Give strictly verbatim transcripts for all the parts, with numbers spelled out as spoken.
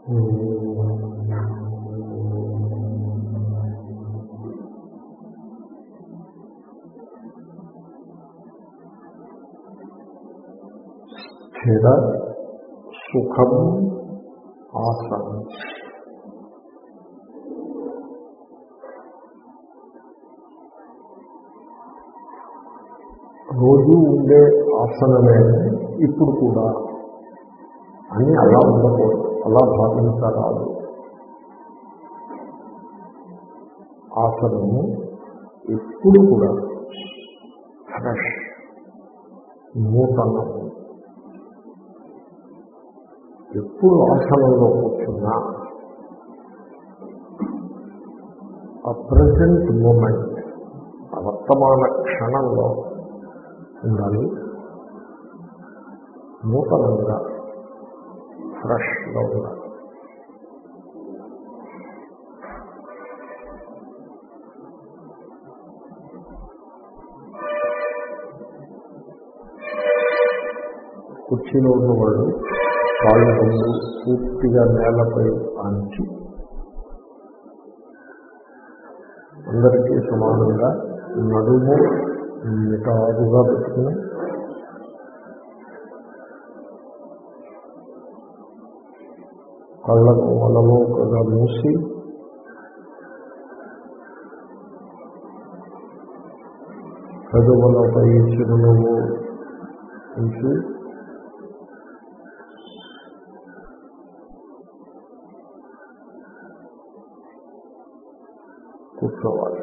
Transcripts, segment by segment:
స్థిర సుఖం ఆసనం. రోజు ఉండే ఆసనమే ఇప్పుడు కూడా అని అలా ఉండకూడదు, అలా భావించరాదు. ఆసనము ఎప్పుడు కూడా ఫ్రెష్, నూతనము. ఎప్పుడు ఆసనంలో కూర్చున్నా ఆ ప్రజెంట్ మూమెంట్, ఆ వర్తమాన క్షణంలో ఉండాలి. నూతనంగా ఫ్రెష్గా ఉండాలి. కుర్చీలో ఉన్నవాళ్ళు కాళ్ళు రెండు పూర్తిగా నేలపై ఆంచి అందరికీ సమానంగా నడుము నిటారుగా పెట్టుకుని కళ్ళను అలవోకగా మూసి పెదవులపై చిరునవ్వు ఉంచి కూర్చోవాలి.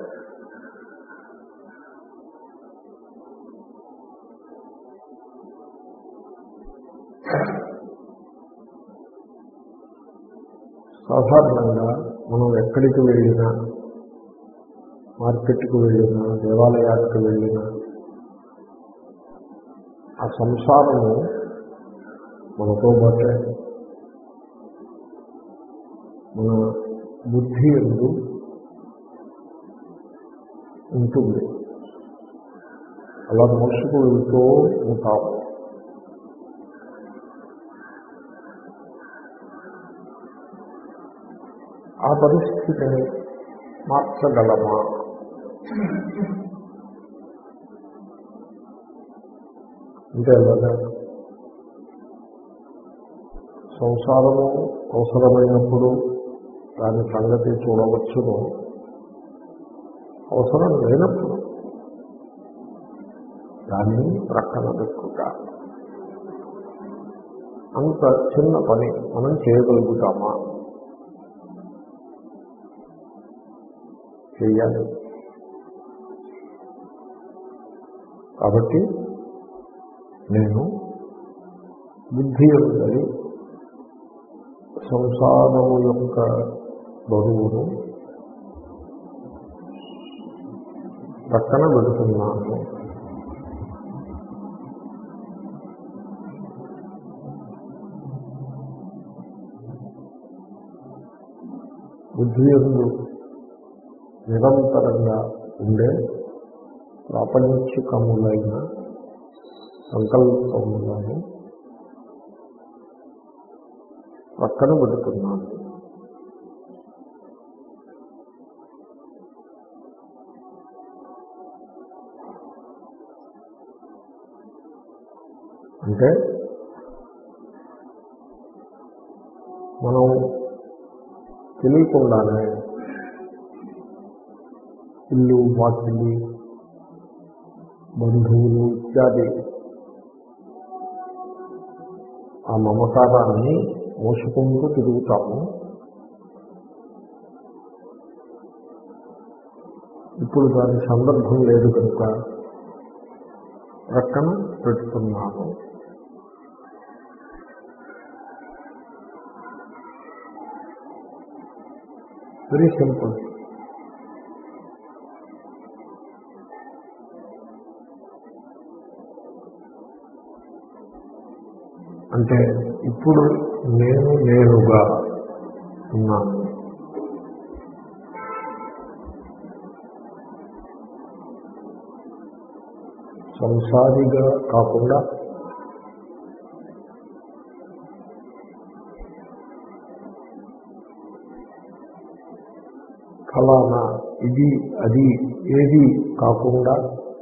సాధారణంగా మనం ఎక్కడికి వెళ్ళినా, మార్కెట్కి వెళ్ళినా, దేవాలయానికి వెళ్ళినా ఆ సంసారము మనతో పాటే మన బుద్ధి యందు ఉంటుంది. అలా మోసుకు వెళ్తూ ఉంటాము. ఆ పరిస్థితిని మార్చగలమా? అంటే అలాగా సంసారము అవసరమైనప్పుడు దాని సంగతి చూడవచ్చును, అవసరం లేనప్పుడు దాన్ని ప్రక్కన పెట్టుట. అంత చిన్న పని మనం చేయగలుగుతామా? చెయ్యాలి. కాబట్టి నేను బుద్ధి ఉన్నది సంసారము యొక్క బరువును పక్కన పెడుతున్నాను. బుద్ధి యందు నిరంతరంగా ఉండే ప్రాపంచికములైన సంకల్పములను పక్కన పెడుతున్నాను. అంటే మనం తెలియకుండానే ఇల్లు, వాకిలి, బంధువులు ఇత్యాది ఆ మమకారాన్ని మోసుకుంటూ తిరుగుతాము. ఇప్పుడు దాని సందర్భం లేదు కనుక ప్రక్కన పెడుతున్నాను. Very simple. అంటే ఇప్పుడు నేను నేనుగా ఉన్నాను. సంసారిగా కాకుండా ఫలానా ఇది అది ఏది కాకుండా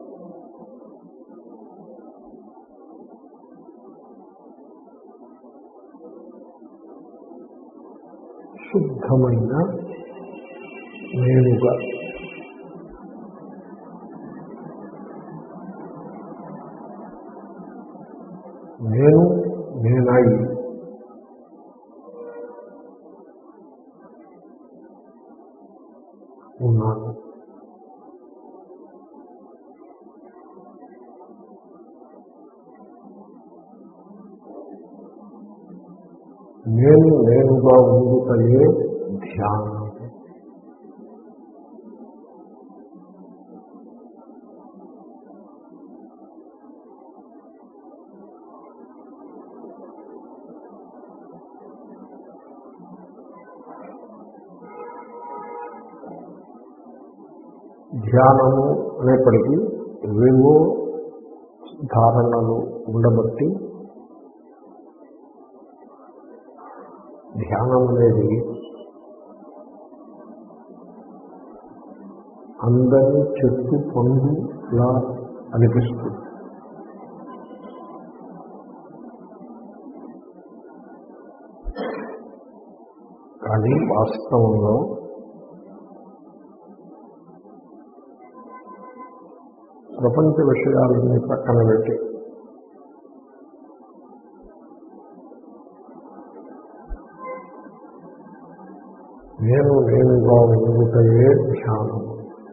శుద్ధమైన నేనుగా నేను నేనై ఉన్నాను. నేను నేనుగా ఉండుటయే ధ్యానం. ధ్యానము అనేప్పటికీ ఏవేవో ధారణలు ఉండబట్టి ధ్యానం అనేది అందరి చెట్టు పండులా అనిపిస్తుంది. కానీ వాస్తవంలో ప్రపంచ విషయాలన్నీ పక్కన పెట్టి నేను నేనుగా ఉండుటయే ధ్యానం.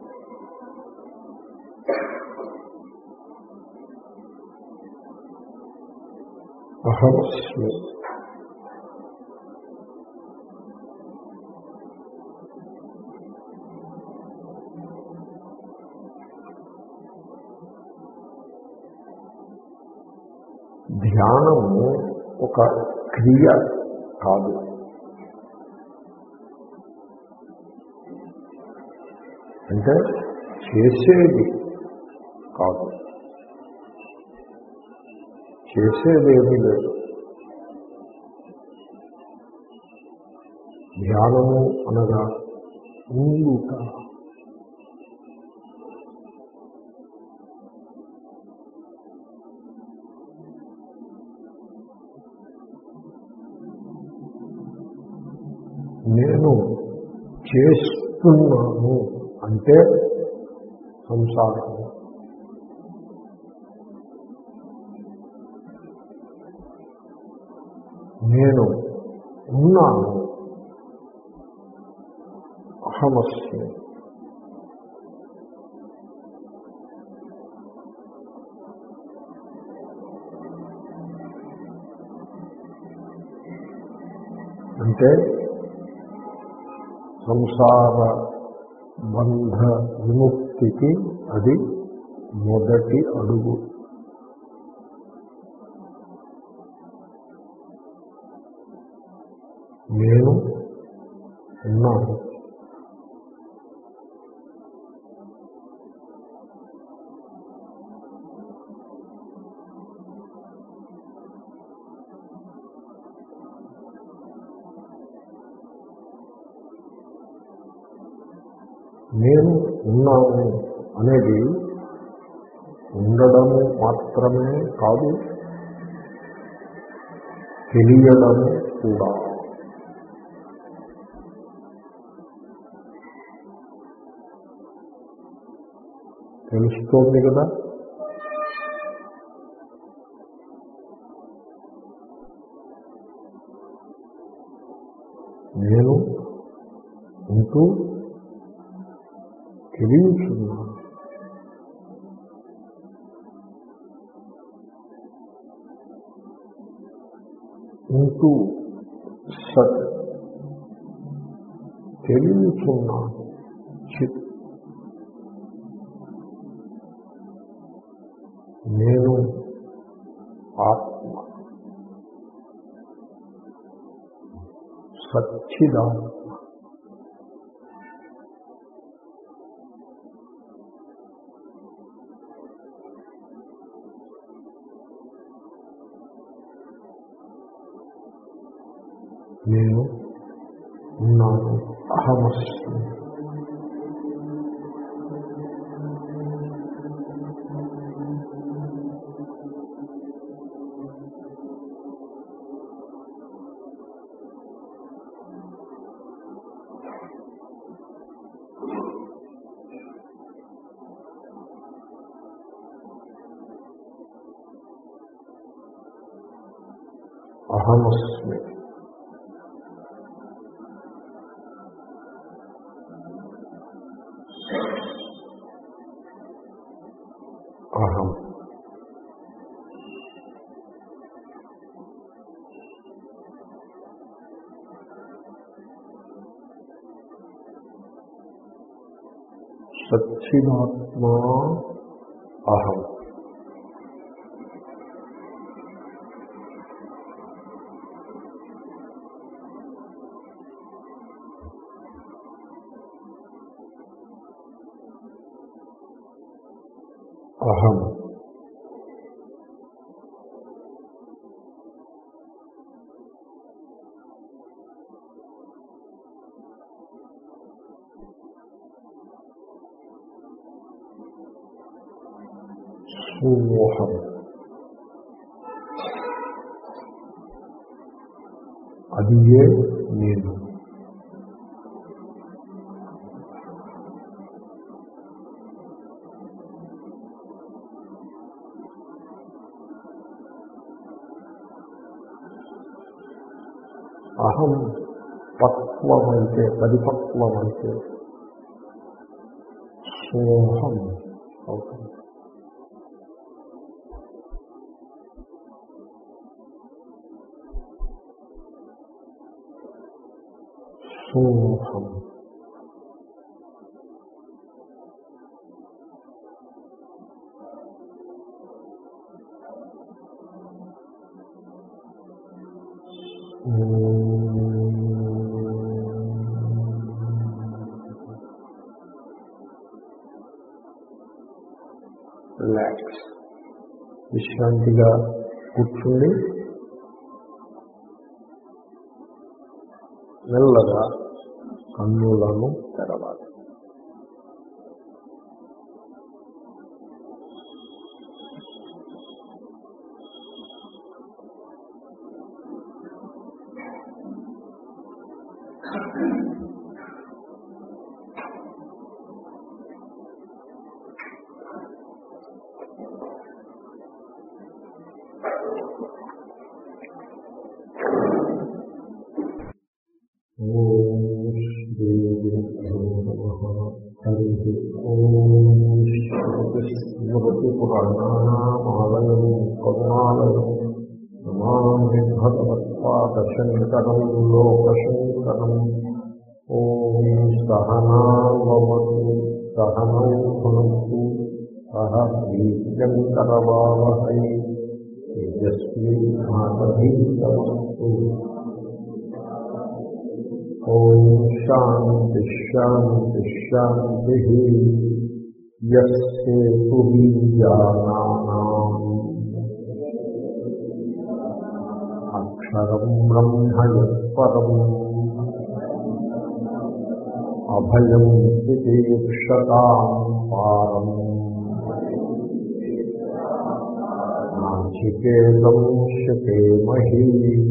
అహమస్మి. ధ్యానము ఒక క్రియ కాదు, అంటే చేసేది కాదు, చేసేదేమీ లేదు. ధ్యానము అనగా ఉండుట. నేను చేస్తున్నాను అంటే సంసారం. నేను ఉన్నాను, అహమస్మి. అంటే సంసార బంధ విముక్తికి అది మొదటి అడుగు. నేను ఉన్నాను. నేను ఉన్నాను అనేది ఉండడము మాత్రమే కాదు, తెలియడము కూడా. తెలుస్తోంది కదా. నేను ఉంటూ తెలియచున్నాను. ఉంటూ సత్ తెలియచున్నాను. చిత్ నేను ఆత్మ, సచ్చిదాత్మ. నేను ఉన్నాను, అహమస్మి. అహమస్మి. అహం సచ్చిదాత్మా అహం. అహం సోహం. అది ఏ నేను. అహం పక్వమైతే, పరిపక్వమైతే సోహం అవుతుంది. సోహం రిలాక్స్. విశ్రాంతిగా కూర్చుండి మెల్లగా కన్నులను తెరవాలి. స్మృతిపురాణానామాలయం కరుణాలయం నమామి భగవత్పాదశంకరం లోకశంకరం. ఓం సహనావతు సహనౌ భునక్తు సహ వీర్యం కరవావహై తేజస్వినావధీతమస్తు. ఓం శాంతి శాంతి శాంతి. యస్సేతు బీజానానాం అక్షరం బ్రహ్మ యత్పరం అభయం తితీర్షతాం పారం నాచికేతం శకేమహి.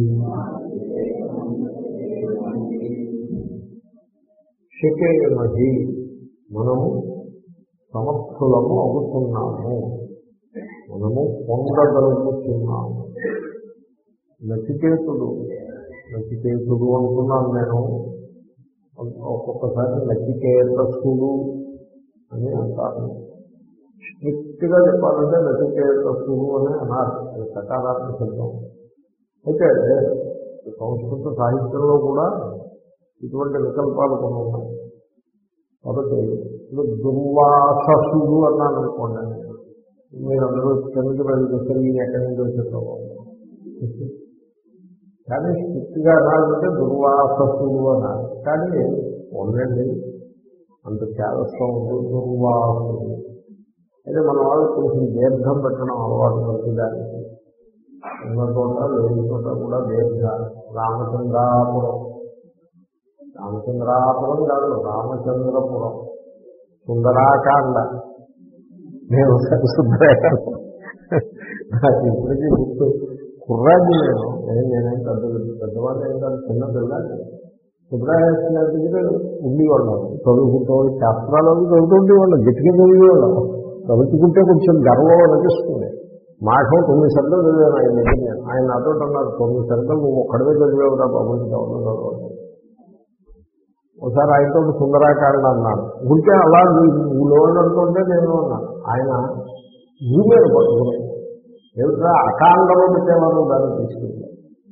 శకేమహి మనము సమర్థులము అవుతున్నాము, మనము పొందగలుగుతున్నాము. నచికేతుడు నచికేతుడు అంటున్నాను నేను, ఒక్కొక్కసారి నచికేతసుడు అని అంటారు. స్ట్రిక్ట్గా చెప్పాలంటే నచికేతసుడు అని అన్నారు, అది సకారాత్మక శబ్దం. అయితే సంస్కృత సాహిత్యంలో కూడా ఇటువంటి వికల్పాలు కొన్ని ఉన్నాయి. కాబట్టి ఇప్పుడు దుర్వాససుడు అన్నాను అనుకోండి, మీరు అందరూ తెలుగు వెళ్ళి ఎక్కడి నుంచి వచ్చేసుకోవాలి. కానీ స్ట్రిక్ట్గా అనాలంటే దుర్వాససుడు అన్నారు. కానీ ఉండండి, అంత చేదస్తం ఉంది దుర్వాసుడు. అయితే మన వాళ్ళు కొంచెం దీర్ఘం పెట్టడం అలవాటు పడుతుందానికి. ఉన్న చోట లేని చోట కూడా దీర్ఘ. రామచంద్రాపురం, రామచంద్రాపురం కాదు రామచంద్రపురం, సుందరాకాండ. నేను ఒకసారి సుందరాకాండ నాకు ఇప్పటికీ గుర్తు. కుర్రాన్ని నేను నేనేం పెద్ద పెద్దవాళ్ళు ఏం కాదు, చిన్న పిల్లాన్ని. సుబ్రహ్మణ్య దగ్గర ఉండేవాళ్ళం, చదువుకుంటూ శాస్త్రాలు చదువుతుండేవాళ్ళం, గట్టిగా చదివేవాళ్ళం. చదువుకుంటే కొంచెం గర్వం అనిపిస్తుంది. మాఘం తొమ్మిది సర్గలు చదివాను ఆయన దగ్గర నేను. ఆయన నాతో అన్నారు, తొమ్మిది సర్గలు నువ్వు ఒక్కడవే చదివేవురా బాబు, ఇంకా చదవదు. ఒకసారి ఆయనతో సుందరాకాండ అన్నాను. గురికే అలా నువ్వు అంటుంటే నేను అన్నాను. ఆయన భూమిని పట్టుకుని ఏమిట్రా అకాండలో పెట్టేవారు దాన్ని తీసుకెళ్ళారు.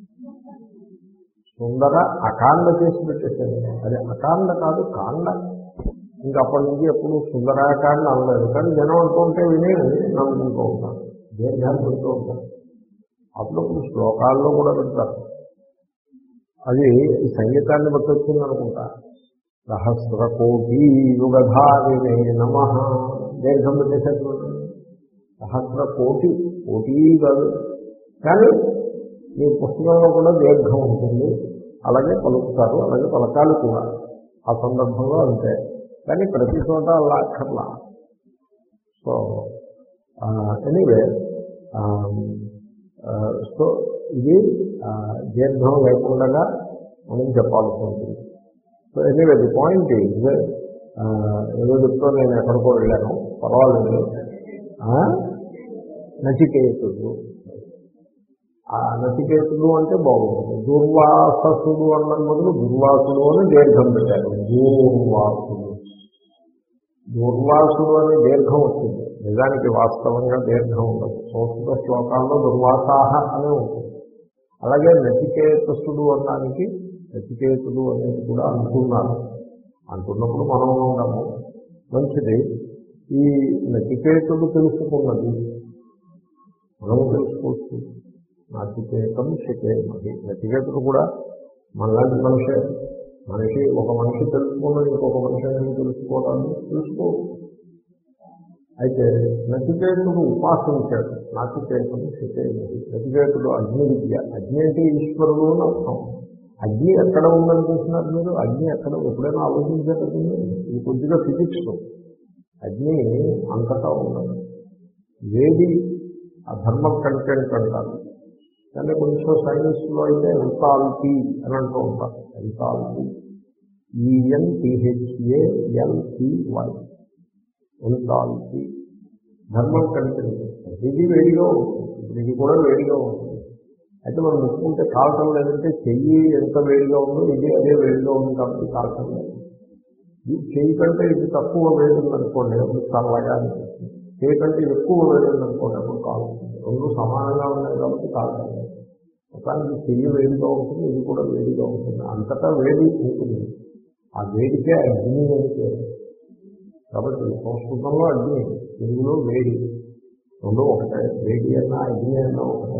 సుందర అకాండ చేసి పెట్టేశారు. అది అకాండ కాదు కాండ. ఇంకా అప్పటి నుంచి ఎప్పుడు సుందరాకాండ అనలేదు. కానీ జనం అంటుంటే విని నమ్ముకుంటూ ఉంటాను, దేశాలు పెడుతూ ఉంటాను. అప్పుడప్పుడు శ్లోకాల్లో కూడా పెడతారు. అది సంగీతాన్ని బట్టి వచ్చింది అనుకుంటా. సహస్ర కోటి యుగధారిణే నమః దీర్ఘం పెట్టేసేటువంటి సహస్ర కోటి కోటి కాదు, కానీ ఈ పుస్తకంలో కూడా దీర్ఘం ఉంటుంది. అలాగే పలుకుతారు, అలాగే పలకాలు కూడా ఆ సందర్భంలో అంతే. కానీ ప్రతి చోట అలా అక్కర్లా. సో ఎనీవే, సో ఇది దీర్ఘం లేకుండా మనం చెప్పాల్సి ఉంటుంది. So anyway the point is, ఏదో చెప్తా నేను ఎక్కడికో వెళ్ళాను, పర్వాలేదు. నచికేతుడు, ఆ నచికేతుడు అంటే బాగుంటుంది. దుర్వాససుడు అన్న బదులు దుర్వాసుడు అని దీర్ఘం పెట్టారు. దూర్వాసుడు దుర్వాసుడు అని దీర్ఘం వచ్చింది. నిజానికి వాస్తవంగా దీర్ఘం ఉండదు. సంస్కృత శ్లోకాల్లో దుర్వాసాహ అనే ఉంటుంది. అలాగే నచికేతసుడు అనడానికి నచికేతుడు అనేది కూడా అంటున్నారు. అంటున్నప్పుడు మనం ఉన్నాము, మంచిది. ఈ నచికేతుడు తెలుసుకున్నది మనము తెలుసుకోవచ్చు. నచికేతం శిఖేమహి. నచికేతుడు కూడా మనలాంటి మనిషే. మనిషి ఒక మనిషి తెలుసుకున్నది ఇంకొక మనిషి అనేది తెలుసుకోవడాన్ని తెలుసుకోవచ్చు. అయితే నచికేతుడు ఉపాసించాడు. నచికేతం శిఖేమహి. నచికేతుడు అగ్ని విద్య. అగ్ని అంటే ఈశ్వరుడు అని అర్థం. అగ్ని ఎక్కడ ఉందని చూసినారు మీరు? అగ్ని ఎక్కడ ఎప్పుడైనా ఆలోచించారు? ఇది కొద్దిగా ఫిజిక్స్. అగ్ని అంతటా ఉన్నది. వేడి ఆ థర్మల్ కంటెంట్ అంటారు. కానీ కొంచెం సైన్స్లో అయితే ఎంథాల్పీ అని అంటూ ఉంటారు. Enthalpy, ఈఎన్టీహెచ్ఏఎల్పీవై, enthalpy thermal content. ఇది వేడిగా ఉంటుంది, ఇప్పుడు ఇది కూడా వేడిగా ఉంటుంది. అయితే మనం ముట్టుకుంటే కాల్చడం లేదంటే చెయ్యి ఎంత వేడిగా ఉందో ఇది అదే వేడిగా ఉంది కాబట్టి కాల్చడం లేదు. ఈ చెయ్యి కంటే ఇది తక్కువ వేడి ఉందనుకోండి, అప్పుడు చల్లగా అనిపిస్తుంది. చెయ్యి కంటే ఎక్కువ వేడి ఉందనుకోండి, అప్పుడు కాలుతుంది. రెండు సమానంగా ఉన్నాయి కాబట్టి కాల్చడం లేదు. మొత్తానికి చెయ్యి వేడిగా ఉంటుంది, ఇది కూడా వేడిగా ఉంటుంది. అంతటా వేడి ఉంటుంది. ఆ వేడికే అగ్ని అని పేరు. కాబట్టి సంస్కృతంలో అగ్ని, తెలుగులో వేడి, రెండు ఒకటే. వేడి అన్నా అగ్ని అన్నా ఒకటే.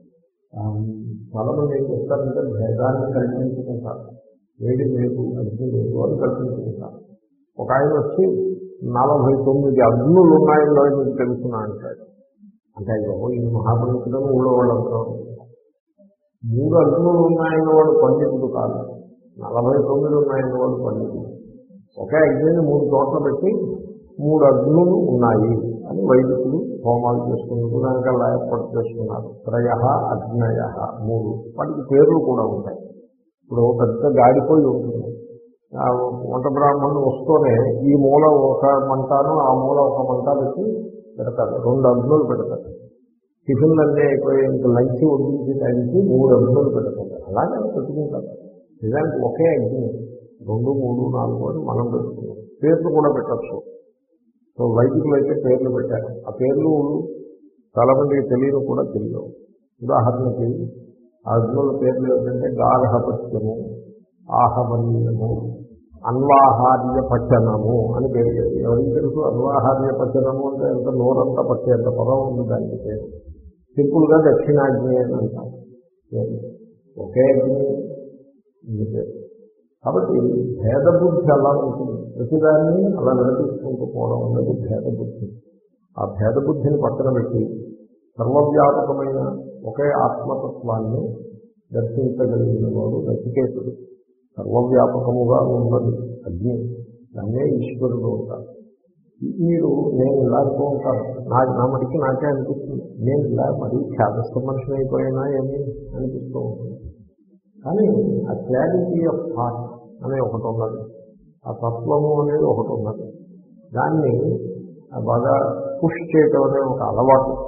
చాలా మంది ఏం చేస్తారంటే భేదాన్ని కల్పించుకుంటారు. వేడి లేదు అగ్ని లేదు అని కల్పించుకుంటారు. ఒక ఆయన వచ్చి నలభై తొమ్మిది అగ్నులు ఉన్నాయో మీకు తెలుసునా అంటాడు. అంటే అయ్యో ఈ మహాపండితులను ఊళ్ళో వాళ్ళు అంటారు. మూడు అగ్నులు ఉన్నాయన్న వాడు పండితుడు కాదు, నలభై తొమ్మిది ఉన్నాయన్న వాడు పండితుడు. ఒకే అగ్నిని మూడు చోట్ల పెట్టి మూడు అగ్నులు ఉన్నాయి అని వైదికులు హోమాలు చేసుకున్నారు. దానికల్లా ఏర్పాటు చేసుకున్నారు. త్రయ అగ్నయ, మూడు. వాటికి పేర్లు కూడా ఉంటాయి. ఇప్పుడు పెద్ద గాడిపోయి ఉంటుంది. వంట బ్రాహ్మణుడు వస్తూనే ఈ మూల ఒక మంటాను ఆ మూల ఒక మంట పెట్టి పెడతారు. రెండు అగ్నులు పెడతారు. టిఫిన్లు అన్నీ అయిపోయి ఇంకా లంచ్ వడ్డించి టైంకి మూడు అగ్నులు పెడతారు. అలాగే పెట్టుకుంటారు. నిజానికి ఒకే అగ్ని రెండు మూడు నాలుగు అని మనం పెట్టుకున్నాం. పేర్లు కూడా పెట్టచ్చు. సో వైదికులు అయితే పేర్లు పెట్టారు. ఆ పేర్లు చాలా మందికి తెలియదు కూడా తెలియదు. ఉదాహరణకి ఆ అగ్నుల పేర్లు ఏంటంటే గార్హపత్యము, ఆహవన్యము, అన్వాహార్య పచనము అని పేరు. ఎవరికి తెలుసు అన్వాహార్య పచనము అంటే ఎంత నోరంతా పట్టేంత పదం ఉంది దానికి పేరు. సింపుల్గా దక్షిణాగ్ని అని అంటారు. ఒకే అగ్ని పేరు. కాబట్టి భేదబుద్ధి అలా ఉంటుంది. ప్రతిదాన్ని అలా నడిపించుకుంటూ పోవడం అనేది భేదబుద్ధి. ఆ భేదబుద్ధిని పక్కన పెట్టి సర్వవ్యాపకమైన ఒకే ఆత్మతత్వాన్ని దర్శించగలిగిన వాడు నచికేతుడు. సర్వవ్యాపకముగా ఉన్నది అగ్ని, దాన్నే ఈశ్వరుడు ఉంటారు. మీరు నేను ఇలా అంటూ ఉంటాను, నాకు నా మటుకి నాకే అనిపిస్తుంది, నేను ఇలా మరీ ఖ్యాతస్థ మనిషిని అయిపోయినా ఏమి అనిపిస్తూ ఉంటుంది. కానీ ఆ క్లారిటీ ఆఫ్ థాట్ అనే ఒకటి ఉన్నది, ఆ తత్వము అనేది ఒకటి ఉన్నది. దాన్ని బాగా పుష్ చేయటం అనే ఒక అలవాటు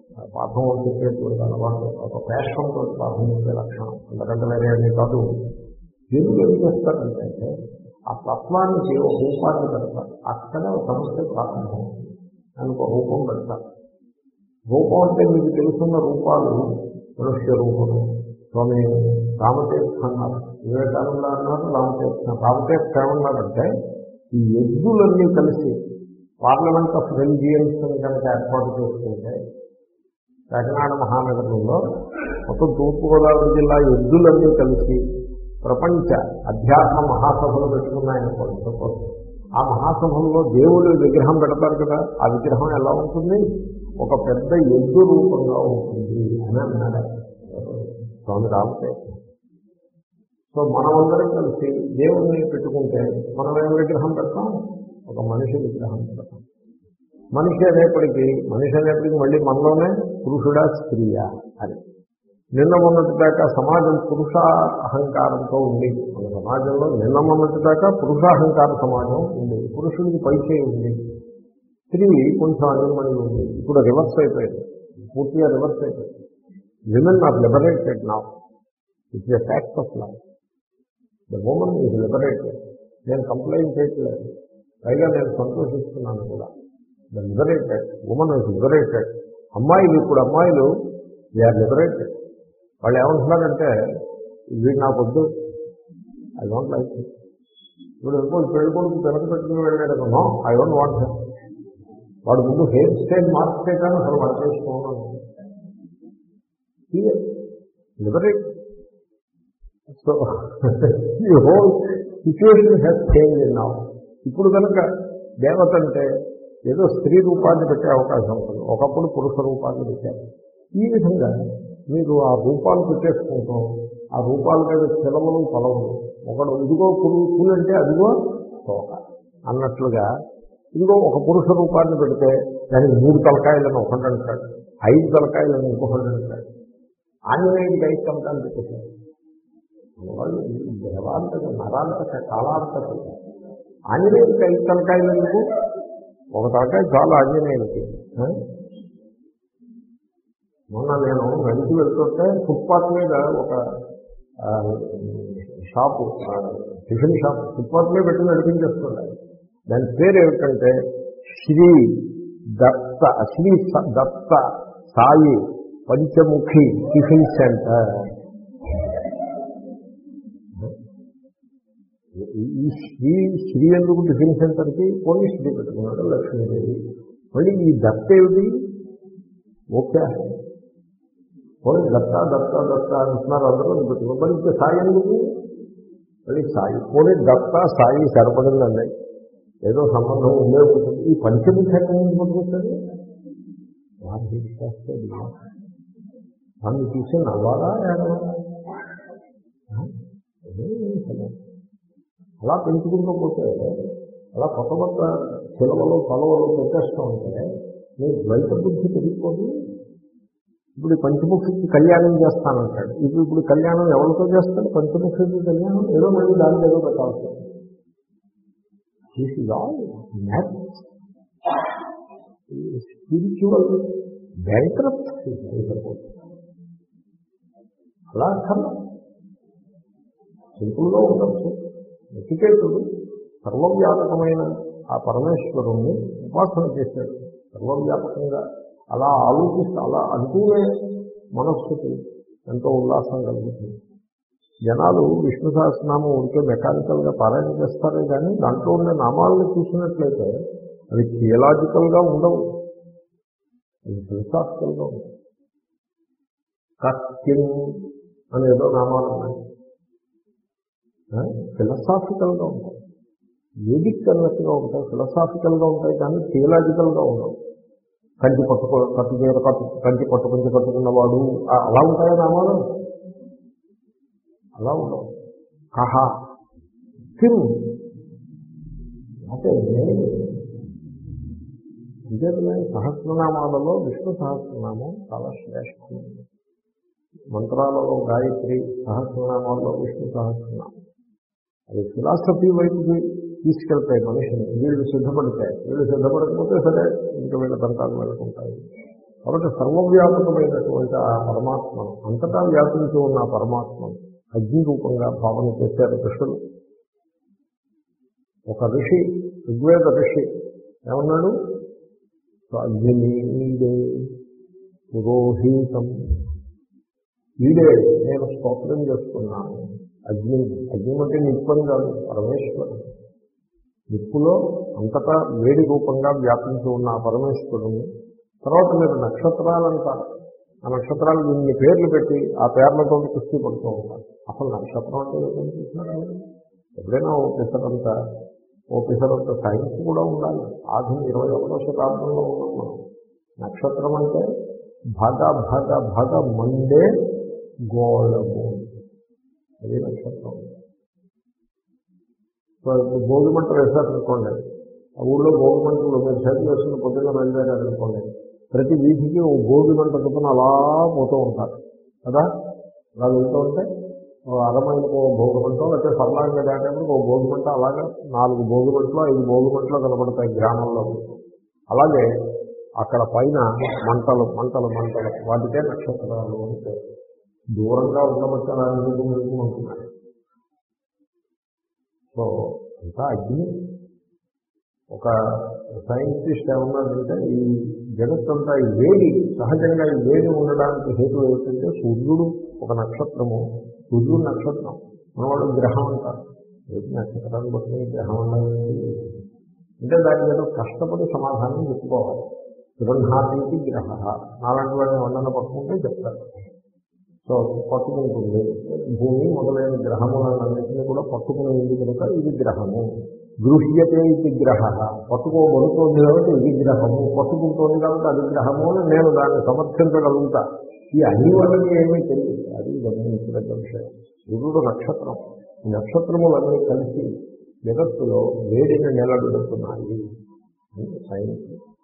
పాఠం చెప్పేటువంటి అలవాటు, ఒక ప్యాషన్తో పాఠం చెప్పే లక్షణం, ఎందుకంటే వేరే అన్నీ కాదు. జనులు ఏం చేస్తారంటే ఆ తత్వానికి ఒక రూపాన్ని పెడతారు. అక్కడే ఒక సమస్య ప్రారంభం. దానికి ఒక రూపం పెడతారు. రూపం అంటే మీకు తెలుసున్న రూపాలు మనుష్య రూపము. స్వామి రామతీర్థ అన్నారు, వివేకానంద అన్నారు, రామతీర్థ. రామతీర్థ ఏమన్నారంటే ఈ ఎద్దులన్నీ కలిసి పార్లమెంట్ ఆఫ్ రిలీజియన్స్ అని కనుక ఏర్పాటు చేసుకుంటే కాకినాడ మహానగరంలో మొత్తం తూర్పుగోదావరి జిల్లా ఎద్దులన్నీ కలిసి ప్రపంచ అధ్యాత్మ మహాసభలు పెట్టుకున్నాయనుకోండి. ఆ మహాసభల్లో దేవుడు విగ్రహం పెడతారు కదా, ఆ విగ్రహం ఎలా ఉంటుంది? ఒక పెద్ద ఎద్దు రూపంగా ఉంటుంది అని అన్నాడు స్వామి రామతీర్థ. సో మనమందరం కలిసి దేవుణ్ణి పెట్టుకుంటే మనం ఏం విగ్రహం పెడతాం? ఒక మనిషి విగ్రహం పెడతాం. మనిషి అనేప్పటికీ మనిషి అనేప్పటికీ మళ్ళీ మనలోనే పురుషుడా స్త్రీయా అని. నిన్న మొన్నటి దాకా సమాజం పురుష అహంకారంతో ఉంది. మన సమాజంలో నిన్న మొన్నటి దాకా పురుషాహంకార సమాజం ఉంది. పురుషుడికి పైచే ఉంది, స్త్రీ కొంచెం అనిమణి ఉంది. ఇప్పుడు రివర్స్ అయిపోయింది, పూర్తిగా రివర్స్ అయిపోయింది. Women are liberated now. It's a fact of life. The woman is liberated. నేను కంప్లైంట్ చేయట్లేదు, పైగా నేను సంతోషిస్తున్నాను కూడా. The liberated woman is liberated. అమ్మాయిలు ఇప్పుడు అమ్మాయిలు దే ఆర్ లిబరేటెడ్. వాళ్ళు ఏమంటున్నారంటే వీడు నాకు వద్దు, ఐ డోంట్ లైక్ ఇట్. ఇప్పుడు ఎప్పుడు పెళ్లి కొడుకు పిల్లలు పెట్టుకుని వెళ్ళాడు, no I don't want him. వాడు ముందు హెయిర్ స్టైల్ మార్చితే కానీ అసలు వాడు చేసుకున్నాను. లిబరేట్. సో ఈ whole situation has change now. ఇప్పుడు కనుక దేవత అంటే ఏదో స్త్రీ రూపాన్ని పెట్టే అవకాశం ఉంటుంది, ఒకప్పుడు పురుష రూపాన్ని పెట్టారు. ఈ విధంగా మీరు ఆ రూపాలు పెట్టేసుకుంటాం. ఆ రూపాల మీద చిలవలు పొలవలు, ఒకడు ఇదిగో పురుగు పూలు అంటే అదిగో తోక అన్నట్లుగా ఇదిగో ఒక పురుష రూపాన్ని పెడితే దానికి మూడు తలకాయలను ఒకటి అంటాడు, ఐదు తలకాయలను ఇంకొకటి అంటాడు. ఆంజనేయుడికి ఐదు తలకాయలు పెట్టేశారు. వాళ్ళు దేవాంతక నరాంతక కాలాంతక ఆంజనేయుడికి ఐదు తలకాయలు ఎందుకు? ఒక తలకాయ చాలా ఆంజనేయుడికి. మొన్న నేను నడిచి వెళ్తుంటే ఫుట్పాత్ మీద ఒక షాపు, టిఫిన్ షాప్ ఫుట్పాత్ మీద పెట్టి నడిపించేస్తున్నాయి. దాని పేరు ఏమిటంటే శ్రీ దత్త శ్రీ దత్త సాయి పంచముఖి టిఫిన్ సెంటర్. ఈ శ్రీ శ్రీ ఎందుకు టిఫిన్ సెంటర్కి? పోనీ శ్రీ పెట్టుకున్నాడు లక్ష్మీదేవి. మళ్ళీ ఈ దత్త ఏమిటి? ఓకే, పోనీ దత్త దత్త దత్త అంటున్నారు అందరూ పెట్టుకున్నారు. మరి ఇంకా సాయి ఎందుకు? మళ్ళీ సాయి. పోనీ దత్త సాయి సరిపడిందండి, ఏదో సంబంధం ఉండే ఉంటుంది. ఈ పంచముఖి ఎక్కడి నుంచి పట్టుకొచ్చారు? వారిని చేస్తుంది. వారిని చూసి నవ్వాలా ఏడవాలా? అలా పెంచుకుంటూ పోతే, అలా కొత్త కొత్త చిలవలు పొలవలు పెట్టేస్తూ ఉంటే మీ ద్వైత బుద్ధి పెరిగిపోదు. ఇప్పుడు పంచముఖికి కళ్యాణం చేస్తానంటాడు. ఇప్పుడు ఇప్పుడు కళ్యాణం ఎవరితో చేస్తాడు? పంచముఖికి కళ్యాణం ఏదో మళ్ళీ దాన్ని ఏదో పెట్టాల్సి వస్తుంది. స్పిరిచువల్ బ్యాంక్రప్సీ అయిపోతుంది. అలా కన్నా సింపుల్గా ఉండొచ్చు. నచికేతుడు సర్వవ్యాపకమైన ఆ పరమేశ్వరుణ్ణి ఉపాసన చేశాడు. సర్వవ్యాపకంగా అలా ఆలోచిస్తూ అలా అంటూనే మనస్సుకి ఎంతో ఉల్లాసం కలుగుతుంది. జనాలు విష్ణు సహస్రనామం ఉడికే మెకానికల్గా పారాయణ చేస్తారే కానీ దాంట్లో ఉండే నామాలను చూసినట్లయితే అవి థియలాజికల్గా ఉండవు, అవి ఫిలసాఫికల్గా ఉండవు. కత్యం అనేదో నామాలు ఉన్నాయి, ఫిలసాఫికల్గా ఉంటాయి. వేదిక్ అన్నట్టుగా ఉంటాయి, ఫిలసాఫికల్గా ఉంటాయి కానీ థియలాజికల్గా ఉండవు. కంటి పట్టుకో కట్టు చీర కట్టు కంటి పట్టుకుంచి కట్టుకున్నవాడు అలా ఉంటాయా నామాలు? అలా ఉండవు. కహ కిం అంటే నిజమే. సహస్రనామాలలో విష్ణు సహస్రనామం చాలా శ్రేష్టమైనది. మంత్రాలలో గాయత్రి, సహస్రనామాల్లో విష్ణు సహస్రనామం. అది ఫిలాసఫీ వైపుకి తీసుకెళ్తాయి మనిషిని. వీళ్ళు సిద్ధపడతాయి, వీళ్ళు సిద్ధపడకపోతే సరే ఇంకా వీళ్ళ దంతాలు వెళ్ళుకుంటాయి. కాబట్టి సర్వవ్యాపకమైనటువంటి ఆ పరమాత్మను, అంతటా వ్యాపించి ఉన్న ఆ పరమాత్మను అగ్ని రూపంగా భావన చేశారు ఋషులు. ఒక ఋషి, ఋగ్వేద ఋషి ఏమన్నాడు? అగ్నిమీడే పురోహితం, ఈడే నేను స్తోత్రం చేస్తున్నాను. అగ్ని, అగ్ని అంటే నిప్పని కాదు, పరమేశ్వరుడు. నిప్పులో అంతటా వేడి రూపంగా వ్యాపించి ఉన్న ఆ పరమేశ్వరుడు. తర్వాత మీరు నక్షత్రాలంటారు, ఆ నక్షత్రాలు ఇన్ని పేర్లు పెట్టి ఆ పేర్లతో కుస్తీ పడుతూ ఉంటారు. అసలు నక్షత్రం అంటే ఏమని చూసినారు? ఎప్పుడైనా ఓ పిసరంత ఓ పిసరంత సైన్స్ కూడా ఉండాలి. ఆధునిక ఇరవై ఒకటో శతాబ్దంలో ఉన్నాం మనం. నక్షత్రం అంటే భగ భగ భగ మండే గోళము, అది నక్షత్రం. సో ఇప్పుడు భోగి మంటలు వేశారనుకోండి, ఆ ఊళ్ళో భోగి మంటలు మీరు చదివి వేసుకుని పొద్దున్న బయలుదేరారనుకోండి, ప్రతి వీధికి ఓ భోగి మంట చొప్పున అలా పోతూ ఉంటారు కదా. అలా వెళ్తూ ఉంటే అరమైలకు ఓ భోగి మంట, లేకపోతే సరళంగా దాటేప్పుడు ఓ భోగి మంట, అలాగా నాలుగు భోగి మంటలు ఐదు భోగి మంటలు కనబడతాయి గ్రామంలో. అలాగే అక్కడ పైన మంటలు మంటలు మంటలు, వాటికే నక్షత్రాలు అంటే దూరంగా ఉండబట్టి అలా ఎందుకు ఉంటున్నాయి. సో అంతా అగ్ని. ఒక సైంటిస్ట్ ఏమన్నాడంటే ఈ జగత్తంతా ఈ వేడి, సహజంగా ఈ వేడి ఉండడానికి హేతు ఏమిటంటే సూర్యుడు ఒక నక్షత్రము, సూర్యుడు నక్షత్రం, మన వాళ్ళు గ్రహం అంటారు. ఏది నక్షత్రాన్ని బట్టి గ్రహం ఉండాలి అంటే దాని మీద కష్టపడి సమాధానం చెప్పుకోవాలి. గృహానికి గ్రహ నాలాంటి వాడిని వందన పట్టుకుంటే చెప్తారు. సో పట్టుకుంటుంది భూమి మొదలైన గ్రహములన్నింటినీ కూడా పట్టుకునేది కనుక ఇది గ్రహము. గృహ్యతే ఇది గ్రహ, పట్టుకోబడుతోంది కాబట్టి ఇది గ్రహము, పట్టుకుంటోంది కాబట్టి అది గ్రహము అని నేను దాన్ని సమర్థించగలుగుతా. ఈ అన్ని వాళ్ళకి ఏమీ తెలియదు, అది గమనించిన విషయం. సూర్యుడు నక్షత్రం, ఈ నక్షత్రములన్నీ కలిసి జగత్తులో వేడిని నిలబెడుతున్నాయి సైన్స్.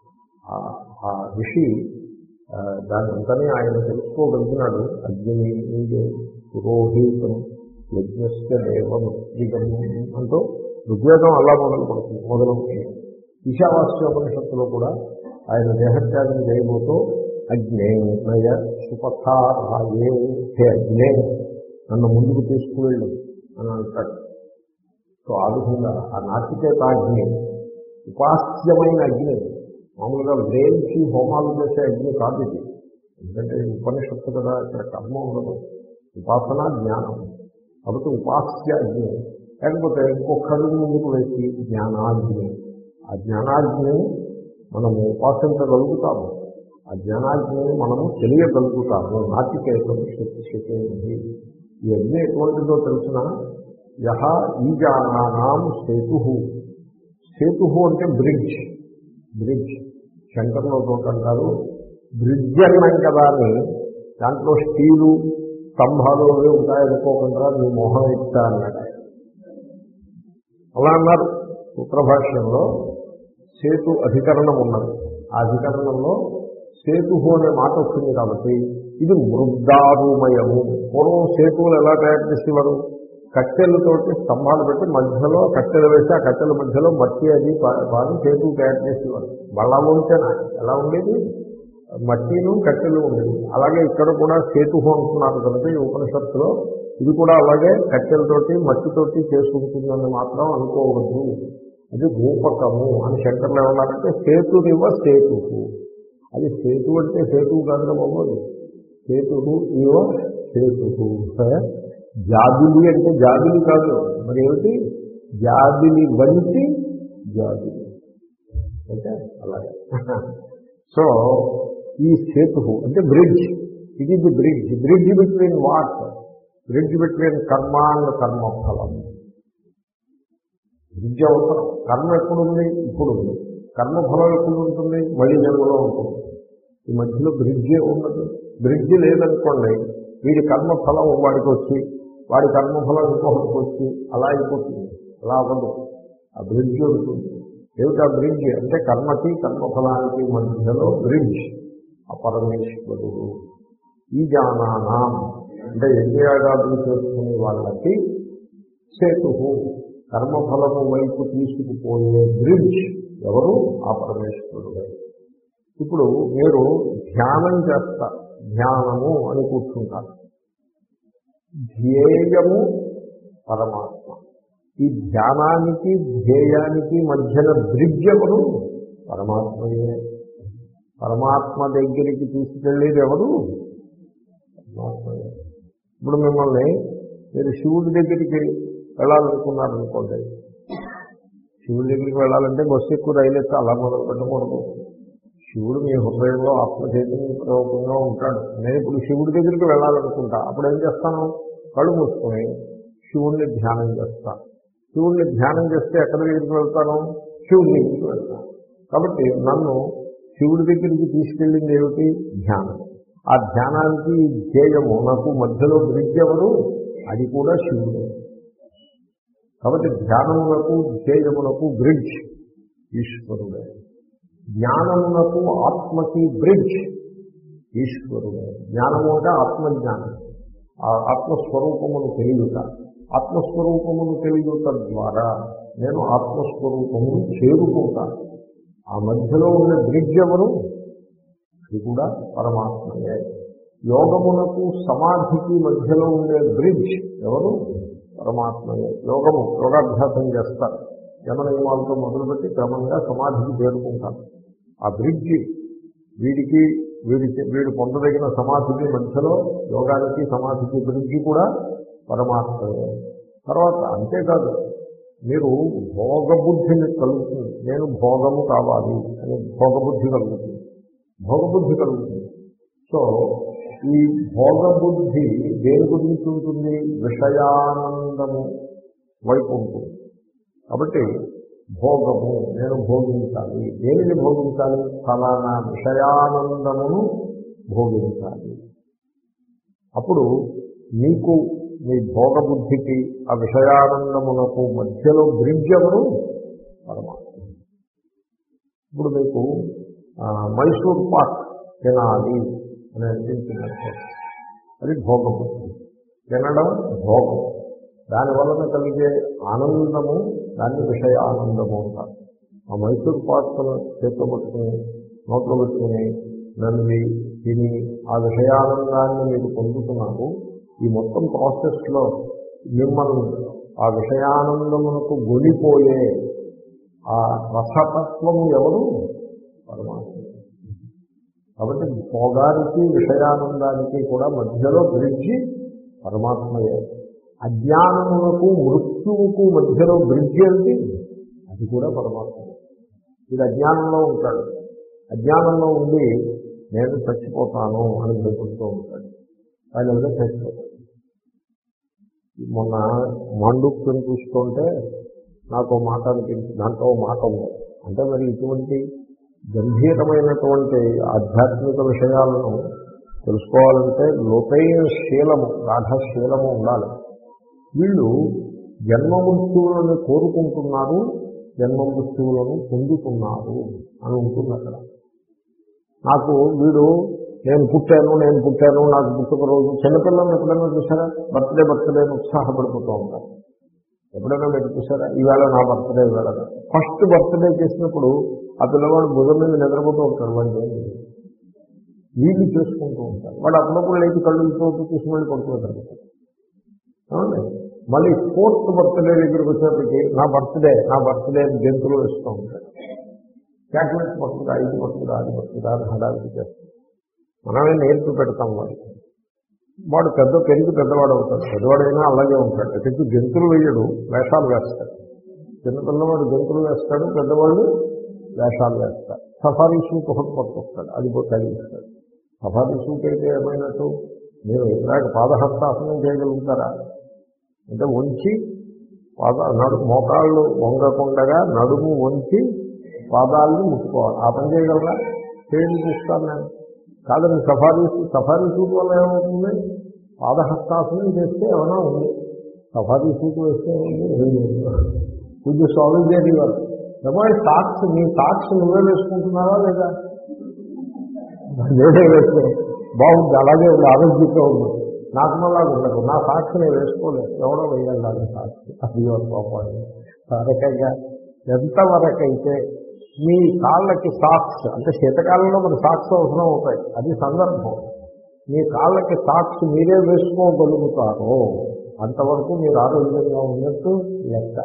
ఆ ఋషి దాని అంతనే ఆయన తెలుసుకోగలిగినాడు. అగ్ని పురోహితం యజ్ఞస్య దేవమృత్తికం అంటూ ఋగ్వేదం అలా మొదలు పడుతుంది మొదలవుతుంది. ఈశావాస్యోపనిషత్తులో కూడా ఆయన దేహత్యాగం చేయబోతూ అగ్నే నయ సుపథారాయే, హే అగ్నే నన్ను ముందుకు తీసుకువెళ్ళు అని అంటాడు. సో ఆ విధంగా ఆ నాచికేతాగ్ని ఉపాస్యమైన అగ్ని, మామూలుగా వేల్చి హోమాలు చేసే అగ్ని కాదు ఇది. ఎందుకంటే ఉపనిషత్తు కదా, ఇక్కడ కర్మ ఉండదు, ఉపాసన జ్ఞానం. కాబట్టి ఉపాస్య అగ్ని. లేకపోతే ఇంకొక అడుగు ముందుకు వేసి జ్ఞానాగ్ని. ఆ జ్ఞానాగ్నిని మనము ఉపాసించగలుగుతాము, ఆ జ్ఞానాగ్నిని మనము తెలియగలుగుతాము. నాచికేతం శక్తి. ఈ అగ్ని ఎటువంటిదో తెలిసిన యహ ఈజానానాం సేతు. సేతు అంటే బ్రిడ్జ్. బ్రిడ్జ్ శంకర్లో అంటారు, బ్రిడ్జ్ అన్నాం కదా అని దాంట్లో స్టీలు స్తంభాలు అవి ఉంటాయనుకోకుండా మీ మొహం ఇస్తా అన్నాడు. అలా అన్నారు. సూత్రభాష్యంలో సేతు అధికరణం ఉన్నది. ఆ అధికరణంలో సేతు అనే మాట వస్తుంది కాబట్టి ఇది మృద్దారుమయము. పూర్వం సేతువులు ఎలా తయారు చేసేవారు? కట్టెలతోటి స్తంభాలు పెట్టి మధ్యలో కట్టెలు వేసి ఆ కట్టెల మధ్యలో మట్టి అది బాగా సేతు తయారు చేసేవారు. బళ్ళ ఉంటేనా ఎలా ఉండేది? మట్టిను కట్టెలు ఉండేది. అలాగే ఇక్కడ కూడా సేతు అంటున్నారు కనుక ఈ ఉపనిషత్తులో ఇది కూడా అలాగే కట్టెలతోటి మట్టితోటి చేసుకుంటుందని మాత్రం అనుకోవద్దు. అది రూపకము అని శంకర్లు ఏమన్నారంటే సేతునివ సేతు. అది సేతు అంటే సేతు కాదు బాబోదు, సేతు ఇవ సేతు. జాబిలి అంటే జాబిలి కాదు, మరి ఏమిటి? జాబిలి వంటి జాబిలి అంటే అలాగే. సో ఈ సేతు అంటే bridge. It is the bridge. Bridge between what? Bridge between karma and కర్మఫలం. బ్రిడ్జ్ అవసరం. కర్మ ఎప్పుడుంది? ఇప్పుడు ఉంది. కర్మఫలం ఎప్పుడు ఉంటుంది? మళ్ళీ జన్మలో ఉంటుంది. ఈ మధ్యలో బ్రిడ్జే ఉన్నది. బ్రిడ్జ్ లేదనుకోండి, వీడి కర్మఫలం వాడికి వచ్చి వాడి కర్మఫలం ఇంకొకటికి వచ్చి అలా అయిపోతుంది. అలా అవ్వదు. ఆ బ్రిడ్జ్ ఉంటుంది. ఏమిటి ఆ బ్రిడ్జ్ అంటే? కర్మకి కర్మఫలానికి మధ్యలో బ్రిడ్జ్ ఆ పరమేశ్వరుడు. ఈ జానానాం అంటే యజ్ఞయాగాదులు చేసుకునే వాళ్ళకి సేతు, కర్మఫలము వైపు తీసుకుపోయే బ్రిడ్జ్ ఎవరు? ఆ పరమేశ్వరుడు. ఇప్పుడు మీరు ధ్యానం చేస్తారు, ధ్యానము అని కూర్చుంటారు. ధ్యేయము పరమాత్మ. ఈ ధ్యానానికి ధ్యేయానికి మధ్యన బ్రిడ్జ్ ఎవరు? పరమాత్మయే. పరమాత్మ దగ్గరికి తీసుకెళ్ళేది ఎవరు? పరమాత్మయే. ఇప్పుడు మిమ్మల్ని మీరు శివుడి దగ్గరికి వెళ్ళాలనుకున్నారనుకోండి, శివుడి దగ్గరికి వెళ్ళాలంటే బస్సు ఎక్కువ రైలు ఎక్క అలా మొదలు పెట్టకూడదు. శివుడు మీ హృదయంలో ఆత్మచైతన్యపూర్వకంగా ఉంటాడు. నేను ఇప్పుడు శివుడి దగ్గరికి వెళ్ళాలనుకుంటా, అప్పుడు ఏం చేస్తాను? కళ్ళు మూసుకొని శివుణ్ణి ధ్యానం చేస్తాను. శివుణ్ణి ధ్యానం చేస్తే ఎక్కడి దగ్గరికి వెళ్తాను? శివుడి దగ్గరికి వెళ్తాను. కాబట్టి నన్ను శివుడి దగ్గరికి తీసుకెళ్ళింది ఏమిటి? ధ్యానం. ఆ ధ్యానానికి ధ్యేయము నాకు మధ్యలో బ్రిడ్జ్ ఎవరు? అది కూడా శివుడు. కాబట్టి ధ్యానమునకు ధ్యేయమునకు బ్రిడ్జ్ ఈశ్వరుడే. జ్ఞానమునకు ఆత్మకి బ్రిడ్జ్ ఈశ్వరుడే. జ్ఞానము అంటే ఆత్మజ్ఞానం, ఆ ఆత్మస్వరూపమును తెలియట. ఆత్మస్వరూపమును తెలియట ద్వారా నేను ఆత్మస్వరూపమును చేరుకుంటాను. ఆ మధ్యలో ఉన్న బ్రిడ్జ్ ఎవరు? అది కూడా పరమాత్మయే. యోగమునకు సమాధికి మధ్యలో ఉండే బ్రిడ్జ్ ఎవరు? పరమాత్మయే. యోగము యోగాభ్యాసం చేస్తారు, యమ నియమాలతో మొదలుపెట్టి క్రమంగా సమాధికి చేరుకుంటారు. ఆ బ్రిడ్జి వీడికి వీడి వీడు పొందదగిన సమాధికి మధ్యలో యోగానికి సమాధికి బ్రిడ్జి కూడా పరమాత్మయే. తర్వాత అంతేకాదు, మీరు భోగబుద్ధిని కలుగుతుంది. నేను భోగము కావాలి అని భోగబుద్ధి కలుగుతుంది, భోగబుద్ధి కలుగుతుంది. సో ఈ భోగబుద్ధి దేని గురించి ఉంటుంది? విషయానందము వైపు ఉంటుంది. కాబట్టి భోగము నేను భోగించాలి. దేనిని భోగించాలి? ఫలానా విషయానందమును భోగించాలి. అప్పుడు మీకు మీ భోగబుద్ధికి ఆ విషయానందమునకు మధ్యలో బ్రిడ్జ్ ఎవరు? పరమాత్మ. ఇప్పుడు మీకు మైసూర్ పాక్ తినాలి అని అనిపించినట్టు, అది భోగబుద్ధి. తినడం భోగం, దానివలన కలిగే ఆనందము దాన్ని విషయ ఆనందము అంటారు. ఆ మైసూర్ పాక్ను చేతిలో పట్టుకుని నోట్లో పెట్టుకుని నన్ను తిని ఆ విషయానందాన్ని మీరు పొందుతున్నారు. ఈ మొత్తం ప్రాసెస్లో మిమ్మల్ని ఆ విషయానందమునకు గొలిపోయే ఆ రసతత్వము ఎవరు? పరమాత్మ. కాబట్టి భోగానికి విషయానందానికి కూడా మధ్యలో బ్రిడ్జి పరమాత్మయే. అజ్ఞానమునకు మృత్యువుకు మధ్యలో బ్రిడ్జి ఏంటి? అది కూడా పరమాత్మ. ఇది అజ్ఞానంలో ఉంటాడు, అజ్ఞానంలో ఉండి నేను చచ్చిపోతాను అని భయపడుతూ ఉంటాడు, ఆయన ఏదో చచ్చిపోతాడు. మొన్న మాండుక్యం చూస్తుంటే నాకు మాట అనిపించింది, దాంట్లో మాట ఉంది. అంటే మరి ఇటువంటి గంభీరమైనటువంటి ఆధ్యాత్మిక విషయాలను తెలుసుకోవాలంటే లోతైన శీలము, గాఢశీలము ఉండాలి. వీళ్ళు జన్మ మృత్యువులను కోరుకుంటున్నారు, జన్మ మృత్యువులను పొందుతున్నారు అని ఉంటుంది అక్కడ. నాకు వీడు నేను పుట్టాను నేను పుట్టాను నాకు పుట్టుక రోజు, చిన్నపిల్లలను ఎప్పుడైనా చూసారా? బర్త్డే బర్త్డే అని ఉత్సాహపడిపోతూ ఉంటారు. ఎప్పుడైనా మీరు చూసారా? ఈవేళ నా బర్త్డే ఈవేళ. ఫస్ట్ బర్త్డే చేసినప్పుడు ఆ పిల్లవాడు భుజం మీద నిద్రపోతూ ఉంటాడు, వాడి వీళ్ళు చేసుకుంటూ ఉంటారు. వాడు అప్పుడప్పుడు లేచి కళ్ళు చోటు చూసి మళ్ళీ పడుతుంటారు. అవునండి. మళ్ళీ ఫోర్త్ బర్త్డే దగ్గరికి వచ్చేప్పటికి నా బర్త్డే నా బర్త్డే అని గెంతులు వేస్తూ ఉంటాడు. చాక్లెట్స్ పట్టుకురా, ఐదు పట్టుకురా, అది పట్టుకురా అని హడావిడి చేస్తాం. మనమే నేర్పి పెడతాం వాడికి. వాడు పెద్ద పెరిగి పెద్దవాడు అవుతాడు. పెద్దవాడైనా అలాగే ఉంటాడు. ఎటు గెంతులు వేయడు, వేషాలు వేస్తాడు. చిన్నపిల్లవాడు గెంతులు వేస్తాడు, పెద్దవాళ్ళు వేషాలు వేస్తాడు. సఫారీ సూట్ ఒకటి పట్టుకొస్తాడు, అది కలిగిస్తాడు. సఫారీ సూట్ అయితే ఏమైనట్టు? మీరు ఇలాగ పాదహస్తాసనం చేయగలుగుతారా? అంటే వంచి పాద నడు మోకాళ్ళు వంగకుండగా నడుము వంచి పాదాలను ముట్టుకోవాలి. ఆ పని చేయగలరా? చేయండి చూస్తాను నేను. కాదండి, సఫారీ సఫారీ సూట్ వల్ల ఏమవుతుంది? పాదహస్తాసనం చేస్తే ఏమైనా ఉంది, సఫారీ సూట్ వేస్తే ఏముంది? కొంచెం సాల్వ్ చేయని వాళ్ళు ఏమో సాక్స్, నీ సాక్స్ నువ్వే వేసుకుంటున్నావా లేదా? నేనే వేస్తే బాగుంది, అలాగే ఉంది, ఆరోగ్యంగా ఉంది. నాకు మళ్ళా ఉండదు, నా సాక్షి నేను వేసుకోలేదు, ఎవడో వేయాలి నాకు సాక్షి. అది పాపాలి. ఆ రకంగా ఎంతవరకైతే మీ కాళ్ళకి సాక్స్, అంటే శీతకాలంలో మన సాక్స్ అవసరం అవుతాయి, అది సందర్భం. మీ కాళ్ళకి సాక్స్ మీరే వేసుకోగలుగుతారో అంతవరకు మీరు ఆరోగ్యంగా ఉన్నట్టు లెక్క.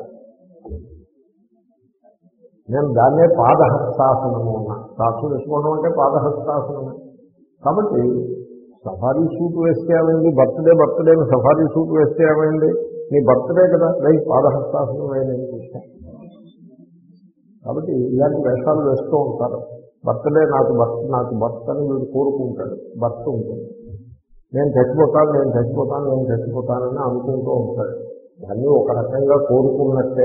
నేను దాన్నే పాదహస్తాసనము అన్నా. సాక్స్ వేసుకోవడం అంటే పాదహస్తాసనమే. కాబట్టి సఫారీ సూట్ వేస్తే ఏమైంది, బర్త్డే బర్త్డేని సఫారీ సూట్ వేస్తే ఏమైంది, నీ బర్త్డే కదా, లైక్ పాదహస్తాసనం వేయని చూస్తాను. కాబట్టి ఇలాంటి వేషాలు వేస్తూ ఉంటారు. బర్త్డే నాకు బర్త్ నాకు బర్త్ అని వీడు కోరుకుంటాడు, బర్త్ ఉంటుంది. నేను చచ్చిపోతాను నేను చచ్చిపోతాను నేను చచ్చిపోతానని అనుకుంటూ ఉంటాడు. దాన్ని ఒక రకంగా కోరుకున్నట్టే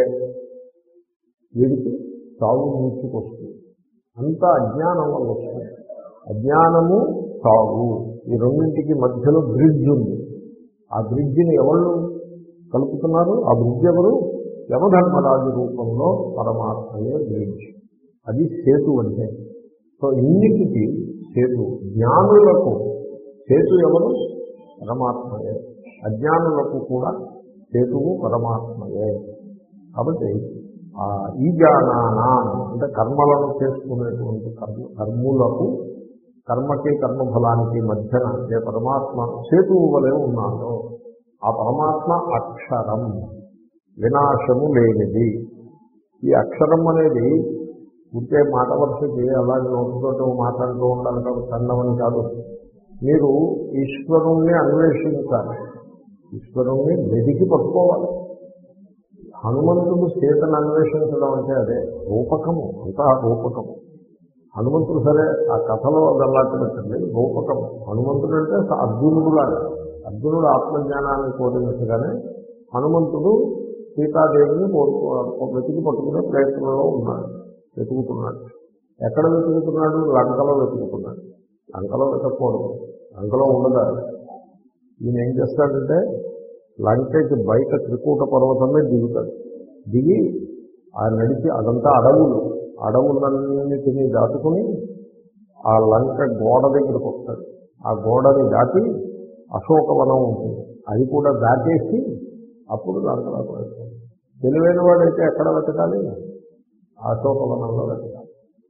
వీడికి సాగు ముంచుకొస్తుంది. అంతా అజ్ఞానం వల్ల వస్తుంది. అజ్ఞానము సాగు ఈ రెండింటికి మధ్యలో బ్రిడ్జ్ ఉంది. ఆ బ్రిడ్జిని ఎవరు కలుపుతున్నారు? ఆ బ్రిడ్జ్ ఎవరు? యమధర్మరాజు రూపంలో పరమాత్మయే బ్రిడ్జ్. అది సేతు అంటే. సో ఇన్నిటికి సేతు. జ్ఞానులకు సేతు ఎవరు? పరమాత్మయే. అజ్ఞానులకు కూడా సేతువు పరమాత్మయే. కాబట్టి ఆ ఈ జ్ఞానానా అంటే కర్మలను చేసుకునేటువంటి కర్మ కర్ములకు కర్మకి కర్మఫలానికి మధ్యన ఏ పరమాత్మ సేతువు వలె ఉన్నాడో ఆ పరమాత్మ అక్షరం, వినాశము లేనిది. ఈ అక్షరం అనేది ఉంటే మాట వరుసకి అలాగే నోటితో మాట్లాడుతూ ఉండాలి కాబట్టి అన్నమని కాదు. మీరు ఈశ్వరుణ్ణి అన్వేషించాలి, ఈశ్వరుణ్ణి వెదికి పట్టుకోవాలి. హనుమంతుడు సీతను అన్వేషించడం అంటే అదే రూపకము, అంతా రూపకము. హనుమంతుడు సరే ఆ కథలో అదల్లాంటి పెట్టండి, రూపకము. హనుమంతుడు అంటే అర్జునుడు లాగా, అర్జునుడు ఆత్మజ్ఞానాన్ని కోరినట్టుగానే హనుమంతుడు సీతాదేవిని కోరుకో వెతికి పట్టుకునే ప్రయత్నంలో ఉన్నాడు, వెతుకుతున్నాడు. ఎక్కడ వెతుకుతున్నాడు? లంకలో వెతుకుతున్నాడు. లంకలో వెతకూడదు, లంకలో ఉండదా. ఈయన ఏం చేస్తాడంటే లంకకి బయట త్రికూట పర్వతమే దిగుతాడు. దిగి ఆ నడిచి అదంతా అడవులు, అడవులన్నిటినీ దాటుకుని ఆ లంక గోడ దగ్గరికి వస్తాడు. ఆ గోడని దాటి అశోకవనం ఉంటుంది, అది కూడా దాటేసి అప్పుడు లంకలోకి వెళ్తాడు. తెలివైన వాడైతే ఎక్కడ వెతకాలి? అశోకవనంలో వెతకాలి.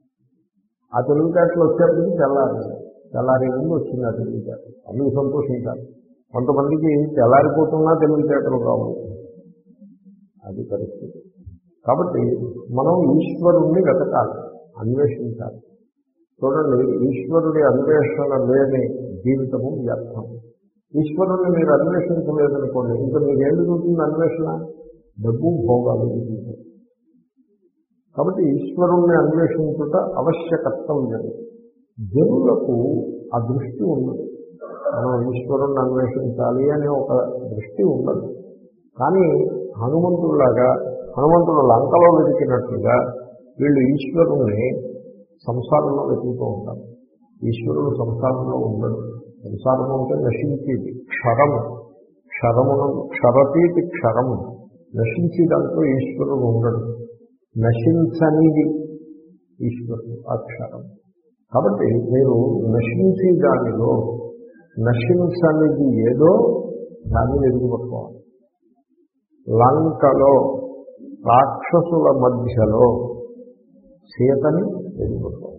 ఆ తెలివితేటలు వచ్చేప్పటికి తెల్లారి తెల్లారి ముందు వచ్చింది ఆ తెలివితేటలు. అందుకు సంతోషించాలి. కొంతమందికి తెల్లారిపోతున్నా తెలివితేటలు కావు, అది పరిస్థితి. కాబట్టి మనం ఈశ్వరుణ్ణి వెతకాలి, అన్వేషించాలి. చూడండి, ఈశ్వరుడి అన్వేషణ లేని జీవితము వ్యర్థం. ఈశ్వరుణ్ణి మీరు అన్వేషించలేదనుకోండి, ఇంకా మీరేం జరుగుతుంది? అన్వేషణ డబ్బు భోగాలు. కాబట్టి ఈశ్వరుణ్ణి అన్వేషించుట అవశ్య కర్తవ్యం. జనులకు ఆ దృష్టి ఉండదు. మనం ఈశ్వరుణ్ణి అన్వేషించాలి అనే ఒక దృష్టి ఉండదు. కానీ హనుమంతుడిలాగా, హనుమంతుడు లంకలో వెతికినట్లుగా వీళ్ళు ఈశ్వరుణ్ణి సంసారంలో వెతుకుతూ ఉంటారు. ఈశ్వరుడు సంసారంలో ఉండడు. సంసారం అంటే నశించేది, క్షరము. క్షరమును క్షరతీతి క్షరము, నశించి దాంట్లో ఈశ్వరుడు ఉండడు. నశించనిది ఈశ్వరుడు అక్షరం. కాబట్టి మీరు నశించి దానిలో నశించనిది ఏదో దాన్ని వెతుకుపట్టుకోవాలి. లంకలో రాక్షసుల మధ్యలో సీతని వెతుకుపట్టుకోవాలి.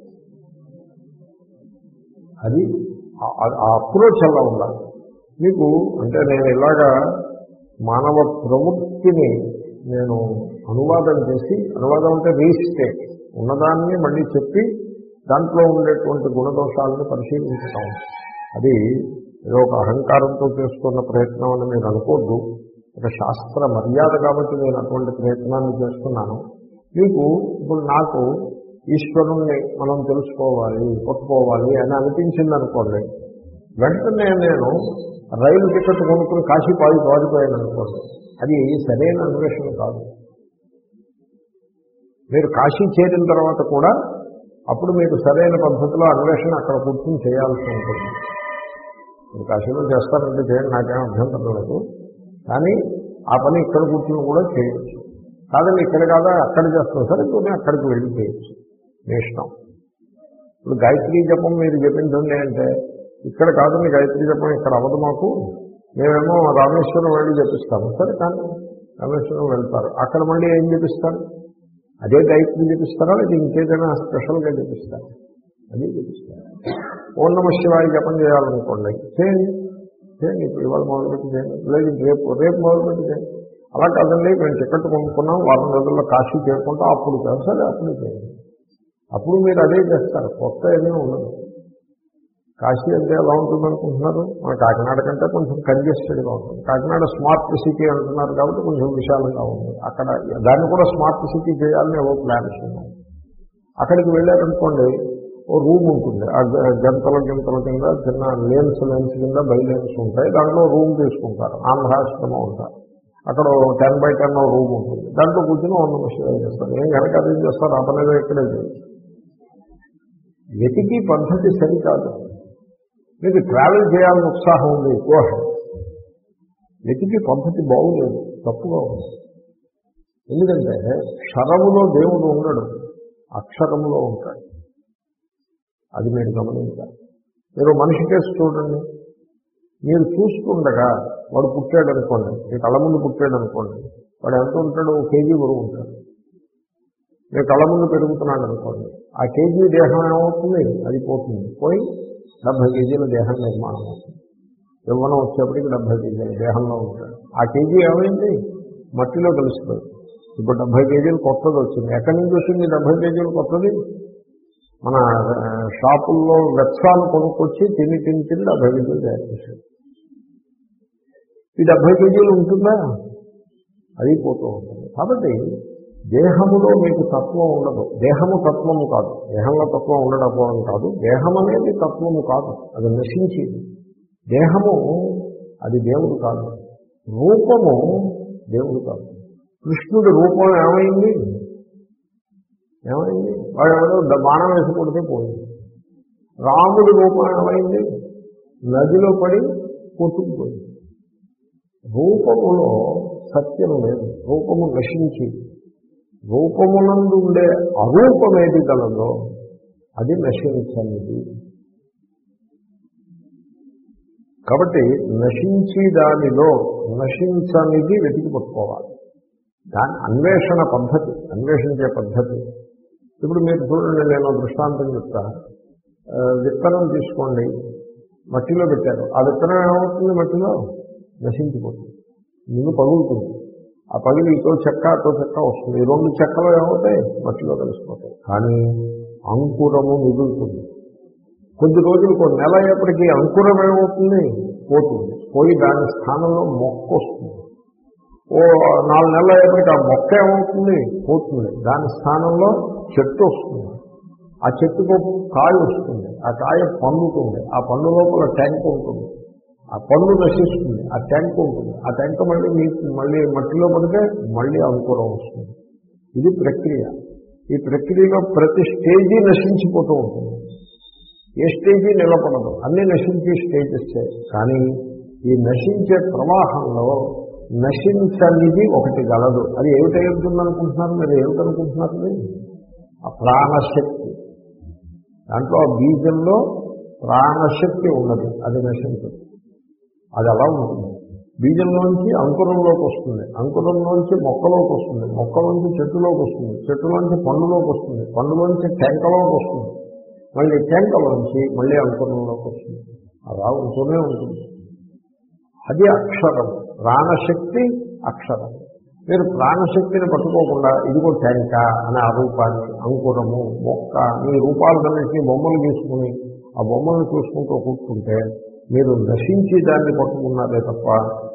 అది ఆ అప్రోచ్ అలా ఉండాలి మీకు. అంటే నేను ఇలాగా మానవ ప్రవృత్తిని నేను అనువాదం చేసి, అనువాదం అంటే రీస్టేట్, ఉన్నదాన్ని మళ్ళీ చెప్పి దాంట్లో ఉండేటువంటి గుణదోషాలను పరిశీలించటం. అది ఏదో ఒక అహంకారంతో చేసుకున్న ప్రయత్నం అని మీరు అనుకోద్దు. ఒక శాస్త్ర మర్యాద కాబట్టి నేను అటువంటి ప్రయత్నాన్ని చేస్తున్నాను. మీకు ఇప్పుడు నాకు ఈశ్వరుణ్ణి మనం తెలుసుకోవాలి, పట్టుకోవాలి అని అనిపించింది అనుకోండి, వెంటనే నేను రైలు టికెట్ కొనుక్కుని కాశీ పాయి పాడిపోయాను అనుకోండి, అది సరైన అన్వేషణ కాదు. మీరు కాశీ చేరిన తర్వాత కూడా అప్పుడు మీకు సరైన పద్ధతిలో అన్వేషణ అక్కడ కూర్చొని చేయాల్సి ఉంటుంది. మీరు కాశీలో చేస్తారంటే చేయండి, నాకేం అభ్యంతరం లేదు. కానీ ఆ పని ఇక్కడ కూర్చొని కూడా చేయొచ్చు. కాదండి ఇక్కడ కాదా అక్కడ చేస్తాం, సరే కొన్ని అక్కడికి వెళ్ళి చేయొచ్చు, మీ ఇష్టం. ఇప్పుడు గాయత్రీ జపం మీరు జపించండి అంటే, ఇక్కడ కాదండి గాయత్రీ జపం ఇక్కడ అవ్వదు మాకు, మేమేమో రామేశ్వరం వెళ్ళి జపిస్తాము. సరే కానీ రామేశ్వరం వెళ్తారు, అక్కడ మళ్ళీ ఏం జపిస్తారు? అదే గాయత్రి జపిస్తారా లేదా ఇంకేదైనా స్పెషల్గా జపిస్తారా? అదే జపిస్తారా? ఓం నమః శివాయ జపం చేయాలనుకోండి, చేయండి చేయండి ఇప్పుడు ఇవాళ మొదలుపెట్టి చేయండి, లేదు రేపు రేపు మొదలుపెట్టి చేయండి. అలా కాదండి మేము టికెట్ కొనుక్కున్నాం వారం రోజుల్లో కాశీ చేరుకుంటాం అప్పుడు చేస్తారు, అప్పుడు చేయండి. అప్పుడు మీరు అదే చేస్తారు, కొత్త ఏమీ ఉండదు. కాశీ అంటే ఎలా ఉంటుంది అనుకుంటున్నారు? మన కాకినాడ కంటే కొంచెం కంజెస్టెడ్గా ఉంటుంది. కాకినాడ స్మార్ట్ సిటీ అంటున్నారు కాబట్టి కొంచెం విశాలంగా ఉంది. అక్కడ దాన్ని కూడా స్మార్ట్ సిటీ చేయాలని ఏవో ప్లాన్స్ ఉన్నాయి. అక్కడికి వెళ్ళారనుకోండి, ఓ రూమ్ ఉంటుంది, ఆ గంటల గంటల కింద చిన్న లేన్స్ లేన్స్ కింద బై లేన్స్ ఉంటాయి, దాంట్లో రూమ్ తీసుకుంటారు. ఆంధ్రాశ్రమం ఉంటారు, అక్కడ టెన్ బై టెన్ రూమ్ ఉంటుంది, దాంట్లో కూర్చొని వంద నిమిషాలు చేస్తారు. ఏం కనుక అదేం చేస్తారు, అపనేదో ఇక్కడే చేయొచ్చు. వెతికి పద్ధతి సరికాదు. మీకు ట్రావెల్ చేయాలని ఉత్సాహం ఉంది, ఎక్కువ వెతికి పద్ధతి బాగులేదు, తప్పుగా ఉంది. ఎందుకంటే క్షరములో దేవుడు ఉండడు, అక్షరములో ఉంటాడు. అది మీరు గమనించాలి. మీరు మనిషి కేసు చూడండి, మీరు చూస్తుండగా వాడు పుట్టాడు అనుకోండి, మీ కళ్ళ ముందు పుట్టాడు అనుకోండి, వాడు ఎంత ఉంటాడు? ఒక కేజీ బరువు ఉంటాడు. మీరు కళ్ళ ముందు పెరుగుతున్నాడు అనుకోండి, ఆ కేజీ దేహం ఏమవుతుంది? అది పోతుంది, పోయి డెబ్బై కేజీల దేహం నిర్మాణం అవుతుంది. యవ్వనం వచ్చేప్పటికి డెబ్బై కేజీల దేహంలో ఉంటాడు. ఆ కేజీ ఏమైంది? మట్టిలో కలిసిపోయింది. ఇప్పుడు డెబ్బై కేజీలు కొత్తది వచ్చింది. ఎక్కడి నుంచి వచ్చింది డెబ్బై కేజీలు కొత్తది? మన షాపుల్లో వెత్సాలు కొనుక్కొచ్చి తిని తిని తిని డెబ్బై కేజీలు తయారు చేశాడు. ఈ డెబ్బై కేజీలు ఉంటుందా? అది పోతూ ఉంటుంది. కాబట్టి దేహములో మీకు తత్వం ఉండదు. దేహము తత్వము కాదు, దేహంలో తత్వం ఉండకపోవడం కాదు, దేహం అనేది తత్వము కాదు, అది నశించేది. దేహము అది దేవుడు కాదు, రూపము దేవుడు కాదు. కృష్ణుడి రూపం ఏమైంది? ఏమైంది? వాడు ఎవరో బాణం వేసి కొడితే పోయింది. రాముడి రూపం ఏమైంది? నదిలో పడి కొట్టుకుపోయింది. రూపములో సత్యం లేదు, రూపము నశించి రూపమునందు ఉండే అరూపమేది కలదో అది నశించనిది. కాబట్టి నశించి దానిలో నశించనిది వెతికి పట్టుకోవాలి. దాని అన్వేషణ పద్ధతి, అన్వేషించే పద్ధతి. ఇప్పుడు మీరు చూడండి, నేను దృష్టాంతం చెప్తా. విత్తనం తీసుకోండి, మట్టిలో పెట్టారు. ఆ విత్తనం ఏమవుతుంది? మట్టిలో నశించిపోతుంది, ముందు పగులుతుంది. ఆ పగిలి ఇతో చెక్క అతో చెక్క వస్తుంది. ఈ రెండు చెక్కలు ఏమవుతాయి? మట్టిలో కలిసిపోతాయి. కానీ అంకురము మిగులుతుంది. కొద్ది రోజులు కొన్ని నెల అయ్యేప్పటికీ అంకురం ఏమవుతుంది? పోతుంది. పోయి దాని స్థానంలో మొక్క వస్తుంది. ఓ నాలుగు నెలలు అయ్యేప్పటికీ ఆ మొక్క ఏమవుతుంది? పోతుంది. దాని స్థానంలో చెట్టు వస్తుంది. ఆ చెట్టుకు కాయ వస్తుంది. ఆ కాయ పండుతుంది. ఆ పండు లోపల ట్యాంక్ ఉంటుంది. ఆ పండు నశిస్తుంది. ఆ ట్యాంక్ ఉంటుంది. ఆ ట్యాంక్ మళ్ళీ మీకు మళ్ళీ మట్టిలో పడితే మళ్ళీ అంకురం వస్తుంది. ఇది ప్రక్రియ. ఈ ప్రక్రియలో ప్రతి స్టేజీ నశించిపోతూ ఉంటుంది. ఏ స్టేజీ నిలబడదు, అన్ని నశించే స్టేజెస్. కానీ ఈ నశించే ప్రవాహంలో నశించనిది ఒకటి గలదు. అది ఏమిటై ఉంటుందనుకుంటున్నారు మీరు? ఏమిటనుకుంటున్నారు? ఆ ప్రాణశక్తి. దాంట్లో ఆ బీజంలో ప్రాణశక్తి ఉన్నది, అది నశించదు. అది అలా ఉంటుంది. బీజంలోంచి అంకురంలోకి వస్తుంది, అంకురంలోంచి మొక్కలోకి వస్తుంది, మొక్కలోంచి చెట్టులోకి వస్తుంది, చెట్టులోంచి పండులోకి వస్తుంది, పండులోంచి టెంకలోకి వస్తుంది, మళ్ళీ టెంకలోంచి మళ్ళీ అంకురంలోకి వస్తుంది. అలా ఉంటూనే ఉంటుంది. అది అక్షరం. ప్రాణశక్తి అక్షరం. మీరు ప్రాణశక్తిని పట్టుకోకుండా ఇదిగో టెంక అనే ఆ రూపాన్ని, అంకురము, మొక్క, మీ రూపాలన్నింటినీ బొమ్మలు తీసుకుని ఆ బొమ్మలను చూసుకుంటూ కూర్చుంటే మీరు నశించి దాన్ని పట్టుకున్నారే తప్ప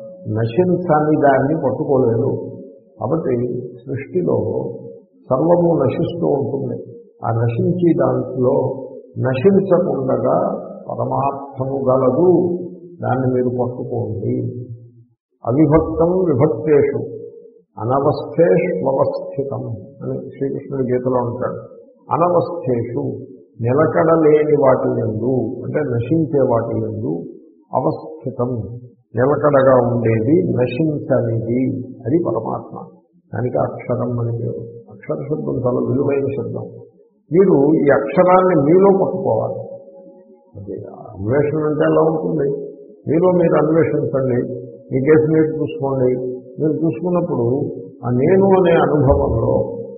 నశించని దాన్ని పట్టుకోలేదు. కాబట్టి సృష్టిలో సర్వము నశిస్తూ ఉంటుంది. ఆ నశించి దాంట్లో నశించకుండగా పరమార్థము గలదు, దాన్ని మీరు పట్టుకోండి. అవిభక్తం విభక్తేషు అనవస్థేష్వస్థితం అని శ్రీకృష్ణుడి గీతలో ఉంటాడు. అనవస్థేషు నిలకడలేని వాటి యందు, అంటే నశించే వాటి యందు, అవస్థితం నిలకడగా ఉండేది, నశించనిది అది పరమాత్మ. దానికి అక్షరం అని పేరు. అక్షర శబ్దం చాలా విలువైన శబ్దం. మీరు ఈ అక్షరాన్ని మీలో పట్టుకోవాలి. అది అన్వేషణ అంటే ఎలా ఉంటుంది? మీలో మీరు అన్వేషించండి, మీ కేసు మీరు చూసుకోండి. మీరు చూసుకున్నప్పుడు ఆ నేను అనే అనుభవంలో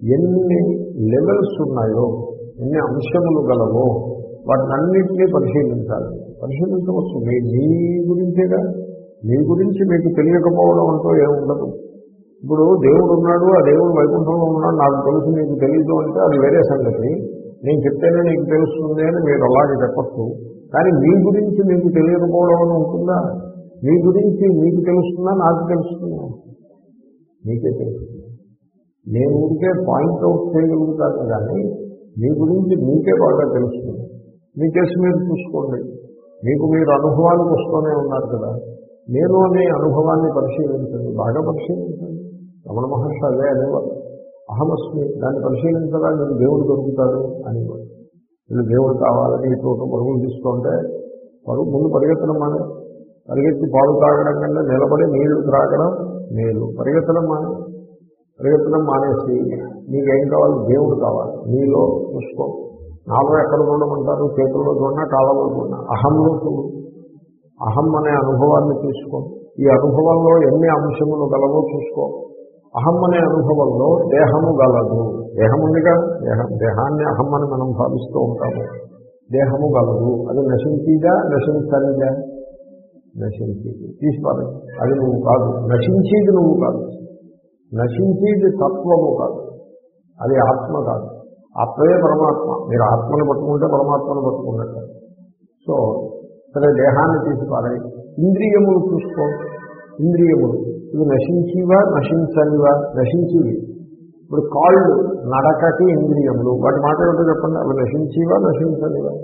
ఎన్ని లెవెల్స్ ఉన్నాయో, ఎన్ని అంశములు గలవో వాటినన్నింటినీ పరిశీలించాలి. పరిశీలించవచ్చు. మీ మీ గురించేగా, మీ గురించి మీకు తెలియకపోవడం అంటూ ఏముండదు. ఇప్పుడు దేవుడు ఉన్నాడు, ఆ దేవుడు వైకుంఠంలో ఉన్నాడు, నాకు తెలుసు నీకు తెలియదు అంటే అది వేరే సంగతి. నేను చెప్తేనే నీకు తెలుస్తుంది అని మీరు అలాగే చెప్పచ్చు. కానీ మీ గురించి మీకు తెలియకపోవడం అని ఉంటుందా? మీ గురించి మీకు తెలుస్తుందా, నాకు తెలుస్తుందా? మీకే తెలుస్తుంది. నేను ఊరికే పాయింట్అవుట్ చేయగలుగుతాను, కానీ మీ గురించి మీకే బాగా తెలుస్తుంది. మీ కేసు మీరు చూసుకోండి. మీకు మీరు అనుభవానికి వస్తూనే ఉన్నారు కదా, నేను అనే అనుభవాన్ని పరిశీలించండి, బాగా పరిశీలించండి. రమణ మహర్షి అదే అనేవారు, అహమస్మి, దాన్ని పరిశీలించగా నేను దేవుడు దొరుకుతాడు అనేవాడు. వీళ్ళు దేవుడు కావాలని ఇటు పరుగులు తీసుకుంటే పరుగు ముందు పరిగెత్తడం మానే, పరిగెత్తి పాలు తాగడం కంటే నిలబడి నీళ్లు త్రాగడం మేలు. పరిగెత్తడం మానే, పరిగెత్తడం మానేసి నీకేం కావాలి? దేవుడు కావాలి. నీలో చూసుకో. నాలో ఎక్కడ చూడమంటారు? చేతుల్లో చూడనా, కాళ్ళలో చూడనా? అహంలో చూడు. అహం అనే అనుభవాన్ని తీసుకో. ఈ అనుభవంలో ఎన్ని అంశములు గలవో చూసుకో. అహం అనే అనుభవంలో దేహము గలదు. దేహం ఉందిగా, దేహం దేహాన్ని అహం అని మనం భావిస్తూ ఉంటాము. దేహము గలదు. అది నశించిదా, నశించనిదా? నశించేది. తీసుకోవాలి. అది నువ్వు కాదు. నశించేది నువ్వు కాదు. నశించేది తత్వము కాదు. అది ఆత్మ కాదు. ఆత్మయే పరమాత్మ. మీరు ఆత్మను పట్టుకుంటే పరమాత్మను పట్టుకున్నట్టు. సో సరే, దేహాన్ని తీసుకోవాలి. ఇంద్రియములు చూసుకో. ఇంద్రియములు ఇవి నశించివా, నశించనివా? నశించివి. ఇప్పుడు కాళ్ళు, నడకకి ఇంద్రియములు, వాటి మాట ఏమిటో చెప్పండి. అవి నశించివా, నశించనివా?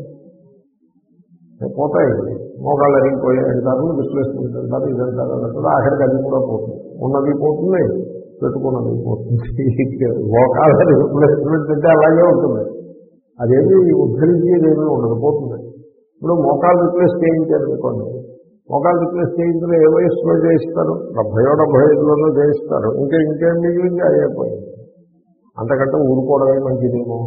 పోతాయి. మోకాళ్ళు అరిగిపోయి అంటారు, రిప్లేస్మెంట్ అంటారు, ఇదంటారు అంటారు. ఆఖరికి అది కూడా పోతుంది. ఉన్నది పోతుంది, పెట్టుకున్నది పోతుంది. మోకాళ్ళ రిప్లేస్మెంట్ అంటే అలాగే ఉంటుంది. అదేమి ఉద్ధరించేది ఏమీ ఉండదు, పోతుంది. ఇప్పుడు మోకాళ్ళు రిప్లేస్ చేయించారు అనుకోండి, మోకాళ్ళు రిప్లేస్ చేయించిన ఏ వయసులో చేయిస్తారు? డెబ్బయో డెబ్బై ఐదులోనూ చేయిస్తారు. ఇంకా ఇంకేం మిగిలింది? అయిపోయింది. అంతకంటే ఊరుకోవడమే మంచిదేమో.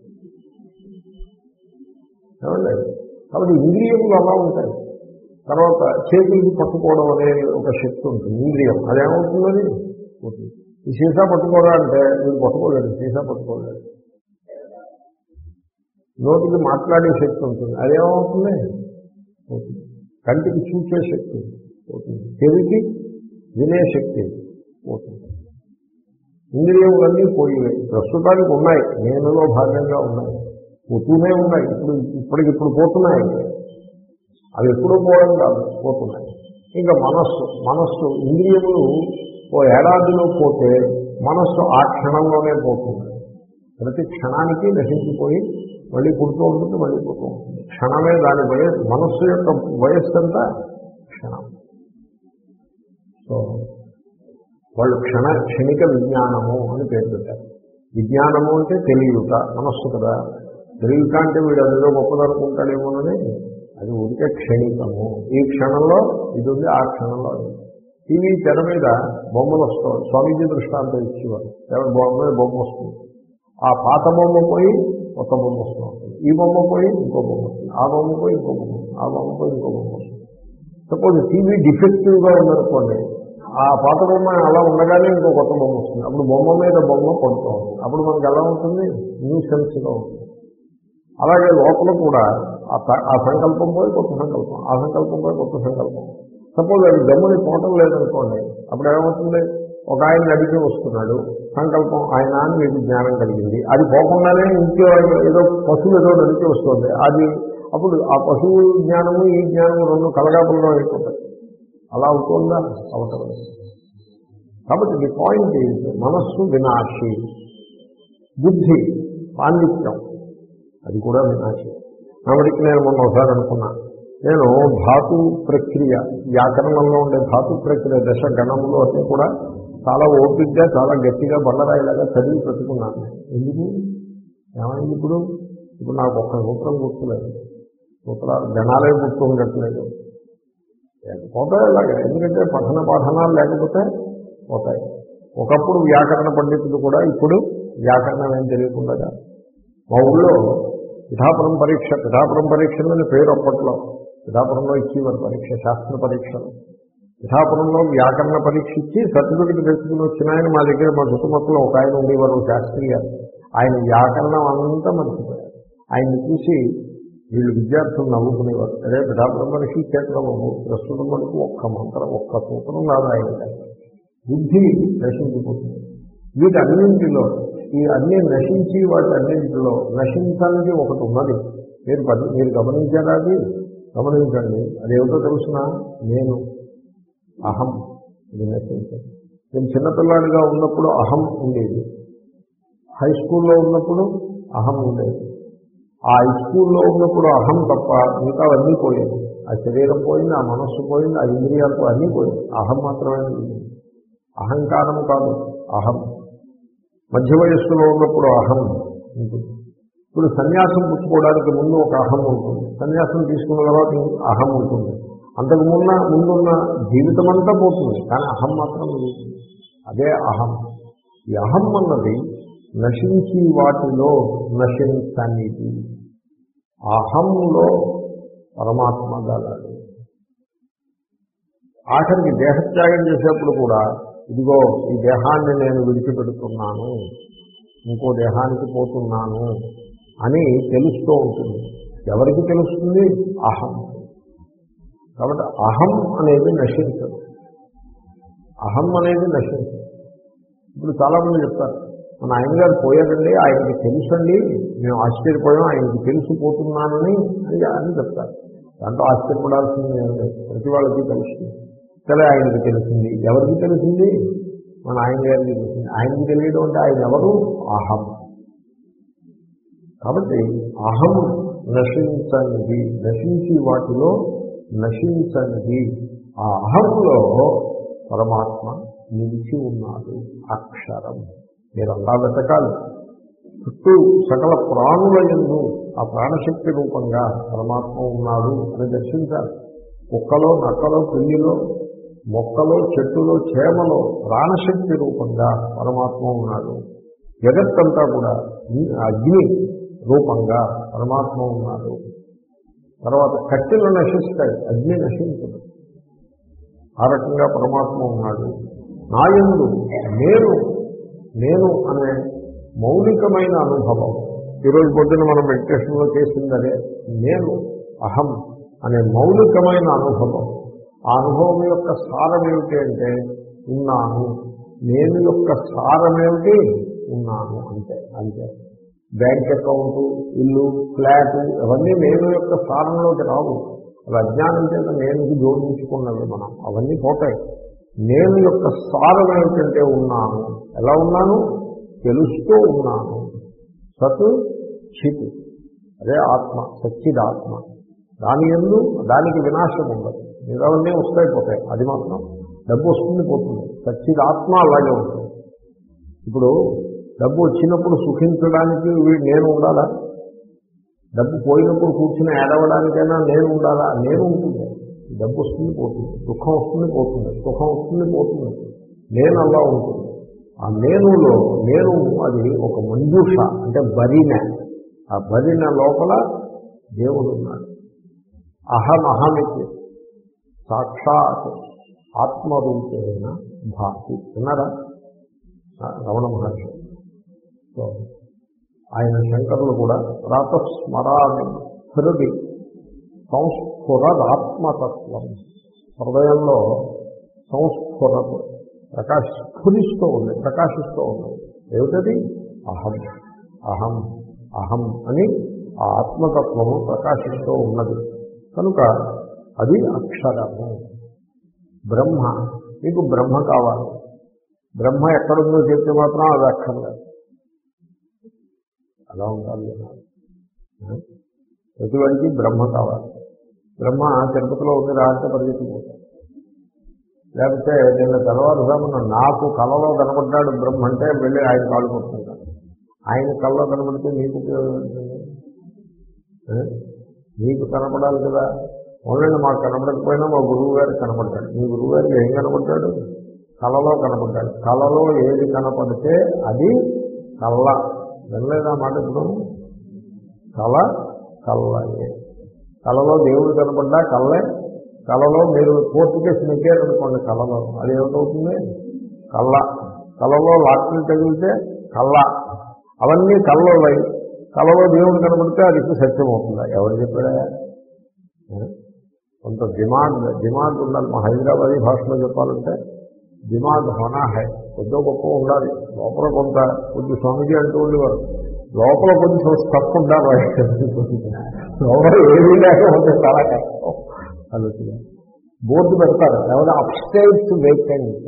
ఏమండి? కాబట్టి ఇంద్రియములు అలా ఉంటాయి. తర్వాత చేతులకి పట్టుకోవడం అనే ఒక శక్తి ఉంటుంది, ఇంద్రియం. అదేమవుతుందని పోతుంది. ఈ సీసా పట్టుకోరా అంటే మీరు పట్టుకోలేదు, సీసా పట్టుకోలేదు. నోటికి మాట్లాడే శక్తి ఉంటుంది, అదేమవుతుంది? పోతుంది. కంటికి చూసే శక్తి పోతుంది. చెవికి వినే శక్తి పోతుంది. ఇంద్రియములన్నీ పోయినాయి. ప్రస్తుతానికి ఉన్నాయి, నేనులో భాగంగా ఉన్నాయి, పోతూనే ఉన్నాయి. ఇప్పుడు ఇప్పటికిప్పుడు పోతున్నాయి. అవి ఎప్పుడూ పోవడం కాదు, పోతున్నాయి. ఇంకా మనస్సు మనస్సు ఇంద్రియములు ఓ ఏడాదిలో పోతే మనస్సు ఆ క్షణంలోనే పోతుంది. ప్రతి క్షణానికి నశించిపోయి మళ్ళీ పుడుతూ ఉంటుంది, మళ్ళీ పోతూ ఉంటుంది. క్షణమే దాని వయస్సు. మనస్సు యొక్క వయస్సు అంతా క్షణం. సో వాళ్ళు క్షణ క్షణిక విజ్ఞానము అని పేరు పెట్టారు. విజ్ఞానము అంటే తెలియట, మనస్సు కదా. తెలియట అంటే వీడు అందులో గొప్పదనుకుంటాడేమోనని, అది ఉంటే క్షణికము. ఈ క్షణంలో ఇది ఉంది, ఆ క్షణంలో అది. టీవీ తెర మీద బొమ్మలు వస్తాయి. స్వామీజీ దృష్టాంతం ఇచ్చేవారు. ఎవరి బొమ్మ మీద బొమ్మ వస్తుంది, ఆ పాత బొమ్మ పోయి కొత్త బొమ్మ వస్తూ ఉంటుంది. ఈ బొమ్మ పోయి ఇంకో బొమ్మ వస్తుంది, ఆ బొమ్మ పోయి ఇంకో బొమ్మ వస్తుంది, ఆ బొమ్మ పోయి ఇంకో బొమ్మ వస్తుంది. సపోజ్ టీవీ డిఫెక్టివ్గా ఉందనుకోండి, ఆ పాత బొమ్మ అలా ఉండగానే ఇంకో కొత్త బొమ్మ వస్తుంది. అప్పుడు బొమ్మ మీద బొమ్మ పడుతూ ఉంటుంది. అప్పుడు మనకు ఎలా ఉంటుంది? న్యూ సెన్స్గా ఉంటుంది. అలాగే లోపల కూడా ఆ సంకల్పం పోయి కొత్త సంకల్పం, ఆ సంకల్పం పోయి కొత్త సంకల్పం. సపోజ్ అది గమ్ముని పోవటం లేదనుకోండి, అప్పుడు ఏమవుతుంది? ఒక ఆయన నడిచి వస్తున్నాడు, సంకల్పం ఆయన అని మీకు జ్ఞానం కలిగింది. అది పోకుండానే ఇంకో ఏదో పశువు ఏదో నడిచి వస్తుంది. అది అప్పుడు ఆ పశువు జ్ఞానము ఈ జ్ఞానము రెండు కలగాపుల్లో అయిపోతాయి. అలా అవుతుందా? అవటం. కాబట్టి ది పాయింట్ ఈజ్ మనస్సు వినాశి, బుద్ధి పాండిత్యం అది కూడా వినాశి. కాబట్టి నేను మొన్న ఒకసారి అనుకున్నా, నేను ధాతు ప్రక్రియ, వ్యాకరణంలో ఉండే ధాతు ప్రక్రియ దశ గణములు అన్నీ కూడా చాలా ఓపికగా చాలా గట్టిగా బండరాయిలాగా చదివి పెట్టుకున్నాను. ఎందుకు? ఏమైంది ఇప్పుడు? ఇప్పుడు నాకు ఒక్క సూత్రం గుర్తులేదు, సూత్రాలు గణాలే గుర్తు ఉండట్లేదు. పోతాయి అలాగే, ఎందుకంటే పఠన పాఠనాలు లేకపోతే పోతాయి. ఒకప్పుడు వ్యాకరణ పండితులు కూడా ఇప్పుడు వ్యాకరణం ఏం తెలియకుండా. మా ఊళ్ళో పిఠాపురం పరీక్ష, పిఠాపురం పరీక్షలని పేరు అప్పట్లో పిఠాపురంలో ఇచ్చేవారు పరీక్ష, శాస్త్ర పరీక్షలు. పిఠాపురంలో వ్యాకరణ పరీక్ష ఇచ్చి సర్టిఫికెట్ తెచ్చుకుని వచ్చిన ఆయన మా దగ్గర మా చుట్టుపక్కల ఒక ఆయన ఉండేవారు శాస్త్రి గారు. ఆయన వ్యాకరణం అంతా మర్చిపోయారు. ఆయన్ని చూసి వీళ్ళు విద్యార్థులు నవ్వుకునేవారు. అదే పిఠాపురం పరీక్ష ఇచ్చేట్లా బాబు, ప్రస్తుతం మనకు ఒక్క మంత్రం ఒక్క సూత్రం రాదు ఆయన. బుద్ధి నశించిపోతుంది. వీటన్నింటిలో ఈ అన్ని నశించి వాటి అన్నింటిలో నశించానికి ఒకటి ఉన్నది. మీరు పది మీరు గమనించారా? అది గమనించండి. అదేమిటో తెలుసిన, నేను అహం. ఇది నశించండి. నేను చిన్నపిల్లాడిగా ఉన్నప్పుడు అహం ఉండేది. హై స్కూల్లో ఉన్నప్పుడు అహం ఉండేది. ఆ హై స్కూల్లో ఉన్నప్పుడు అహం తప్ప మిగతా అన్నీ పోయేది. ఆ శరీరం పోయింది, ఆ మనస్సు పోయింది, ఆ ఇంద్రియాలు అన్నీ పోయింది. అహం మాత్రమే ఉంది. అహంకారం కాదు, అహం. మధ్య వయస్సులో ఉన్నప్పుడు అహం ఉంటుంది. ఇప్పుడు సన్యాసం పుచ్చుకోవడానికి ముందు ఒక అహం ఉంటుంది. సన్యాసం తీసుకున్న తర్వాత అహం ఉంటుంది. అంతకు మున్న ముందున్న జీవితం అంతా పోతుంది, కానీ అహం మాత్రం ఉంటుంది. అదే అహం. ఈ అహం అన్నది నశించి వాటిలో నశించనిది. అహంలో పరమాత్మ గలడు. ఆఖరికి దేహత్యాగం చేసేప్పుడు కూడా ఇదిగో ఈ దేహాన్ని నేను విడిచిపెడుతున్నాను, ఇంకో దేహానికి పోతున్నాను అని తెలుస్తూ ఉంటుంది. ఎవరికి తెలుస్తుంది? అహం. కాబట్టి అహం అనేది నశించదు. అహం అనేది నశించదు. ఇప్పుడు చాలామంది చెప్తారు, మన ఆయన గారు పోయారండి, ఆయనకి తెలుసండి, మేము ఆశ్చర్యపోయాం, ఆయనకి తెలిసిపోతున్నానని అని అని చెప్తారు. దాంట్లో ఆశ్చర్యపడాల్సింది ఏం లేదు. ప్రతి వాళ్ళకి తెలుస్తుంది. సరే, ఆయనకి తెలిసింది. ఎవరికి తెలిసింది? మన ఆయన గారికి తెలిసింది. ఆయనకి తెలియడం అంటే ఆయన ఎవరు? అహం. కాబట్టి అహం నశించనిది, నశించి వాటిలో నశించనిది. ఆ అహంలో పరమాత్మ నిలిచి ఉన్నాడు. అక్షరం. మీరు అలా వెతకాలి. చుట్టూ సకల ప్రాణుల యందు ఆ ప్రాణశక్తి రూపంగా పరమాత్మ ఉన్నాడు అని దర్శించాలి. కుక్కలో, నక్కలో, పిల్లిలో, మొక్కలో, చెట్టులో, చేమలో ప్రాణశక్తి రూపంగా పరమాత్మ ఉన్నాడు. జగత్తంతా కూడా అగ్ని రూపంగా పరమాత్మ ఉన్నాడు. తర్వాత కట్టెలు నశిస్తాయి, అగ్ని నశించదు. ఆ రకంగా పరమాత్మ ఉన్నాడు. నాయందు నేను నేను అనే మౌలికమైన అనుభవం. ఈరోజు పొద్దున మనం మెడిటేషన్లో చేసింది అదే. నేను అహం అనే మౌలికమైన అనుభవం. ఆ అనుభవం యొక్క సారం ఏమిటి అంటే ఉన్నాను. నేను యొక్క సారం ఏమిటి? ఉన్నాను. అంతే అంతే బ్యాంక్ అకౌంటు, ఇల్లు, ఫ్లాట్ అవన్నీ నేను యొక్క సారంలోకి రావు. అవి అజ్ఞానం చేత నేనుకి జోడించుకున్నవి మనం. అవన్నీ పోతాయి. నేను యొక్క సారం ఏమిటంటే ఉన్నాను. ఎలా ఉన్నాను? తెలుస్తూ ఉన్నాను. సత్ చిత్, అదే ఆత్మ, సచ్చిదాత్మ. దాని యందు దానికి వినాశం ఉండదు. మిగతావన్నీ వస్తాయి పోతాయి. అది మాత్రం డబ్బు వస్తుంది పోతుంది. సచ్చిదాత్మ అలాగే ఉంటుంది. ఇప్పుడు డబ్బు వచ్చినప్పుడు సుఖించడానికి వీడు నేను ఉండాలా? డబ్బు పోయినప్పుడు కూర్చుని ఏడవడానికైనా నేను ఉండాలా? నేను ఉంటుంది. డబ్బు వస్తుంది పోతుంది, దుఃఖం వస్తుంది పోతుంది, సుఖం వస్తుంది పోతుంది. నేను అలా ఉంటుంది. ఆ నేనులో నేను అది ఒక మంజూష, అంటే బరిన. ఆ బరిన లోపల దేవుడు ఉన్నాడు. అహమహమితి సాక్షాత్ ఆత్మరూపేణ భాతి అన్నారా రమణ మహర్షి. సో ఆయన శంకరులు కూడా ప్రాతస్మరామి హృది సంస్ఫురదాత్మతత్వం. హృదయంలో సంస్ఫురత ప్రకాశ స్ఫురిస్తూ ఉంది, ప్రకాశిస్తూ ఉంది. ఏమిటది? అహం అహం అహం అని ఆ ఆత్మతత్వము ప్రకాశిస్తూ ఉన్నది. కనుక అది అక్షరము. బ్రహ్మ, మీకు బ్రహ్మ కావాలి. బ్రహ్మ ఎక్కడుందో చెప్తే మాత్రం అది అక్కర్లేదు. అలా ఉండాలి. ప్రతివాడికి బ్రహ్మ కావాలి. బ్రహ్మ తిరుపతిలో ఉంది రా అంటే పరిగెత్తిపోతాడు. లేకపోతే నిన్న తెల్లవారుజామున నాకు కళలో కనబడ్డాడు బ్రహ్మ అంటే వెళ్ళి ఆయన కాళ్ళు కొట్టుకుంటాడు. ఆయన కళ్ళలో కనబడితే నీకు నీకు కనపడాలి కదా. ఓన్లీ మాకు కనపడకపోయినా మా గురువు గారికి కనపడ్డాడు. మీ గురువు గారికి ఏం కనపడ్డాడు? కళలో కనపడ్డాడు. కళలో ఏది కనపడితే అది కళ్ళ. వినలేదా మాట? ఇప్పుడు కళ కళ్ళయే. కళలో దేవుడు కనపడ్డా కళ్ళే, కళలో మీరు కోర్టు కేసు నెగ్గారనుకోండి కళలో, అది ఏమిటవుతుంది? కళ్ళ. కళలో లాటరీ తగిలితే కళ్ళ. అవన్నీ కళ్ళలో కళలో దేవుడు కనబడితే అది సత్యం అవుతుందా? ఎవరు చెప్పాడా? కొంత దిమాగ్ దిమాగ్ ఉండాలి. మా హైదరాబాదీ భాషలో చెప్పాలంటే దిమాగ్ హోనా హై, కొద్దో గొప్ప ఉండాలి. లోపల కొంత కొంచెం స్వామిజీ అంటూ ఉండేవారు, లోపల కొంచెం స్టఫ్ ఉంటారు. లోపల ఏమీ లేకపోతే చాలా కష్టం. అది బోర్డు పెడతారు, లేకపోతే అప్స్టైర్స్ వేకెంట్.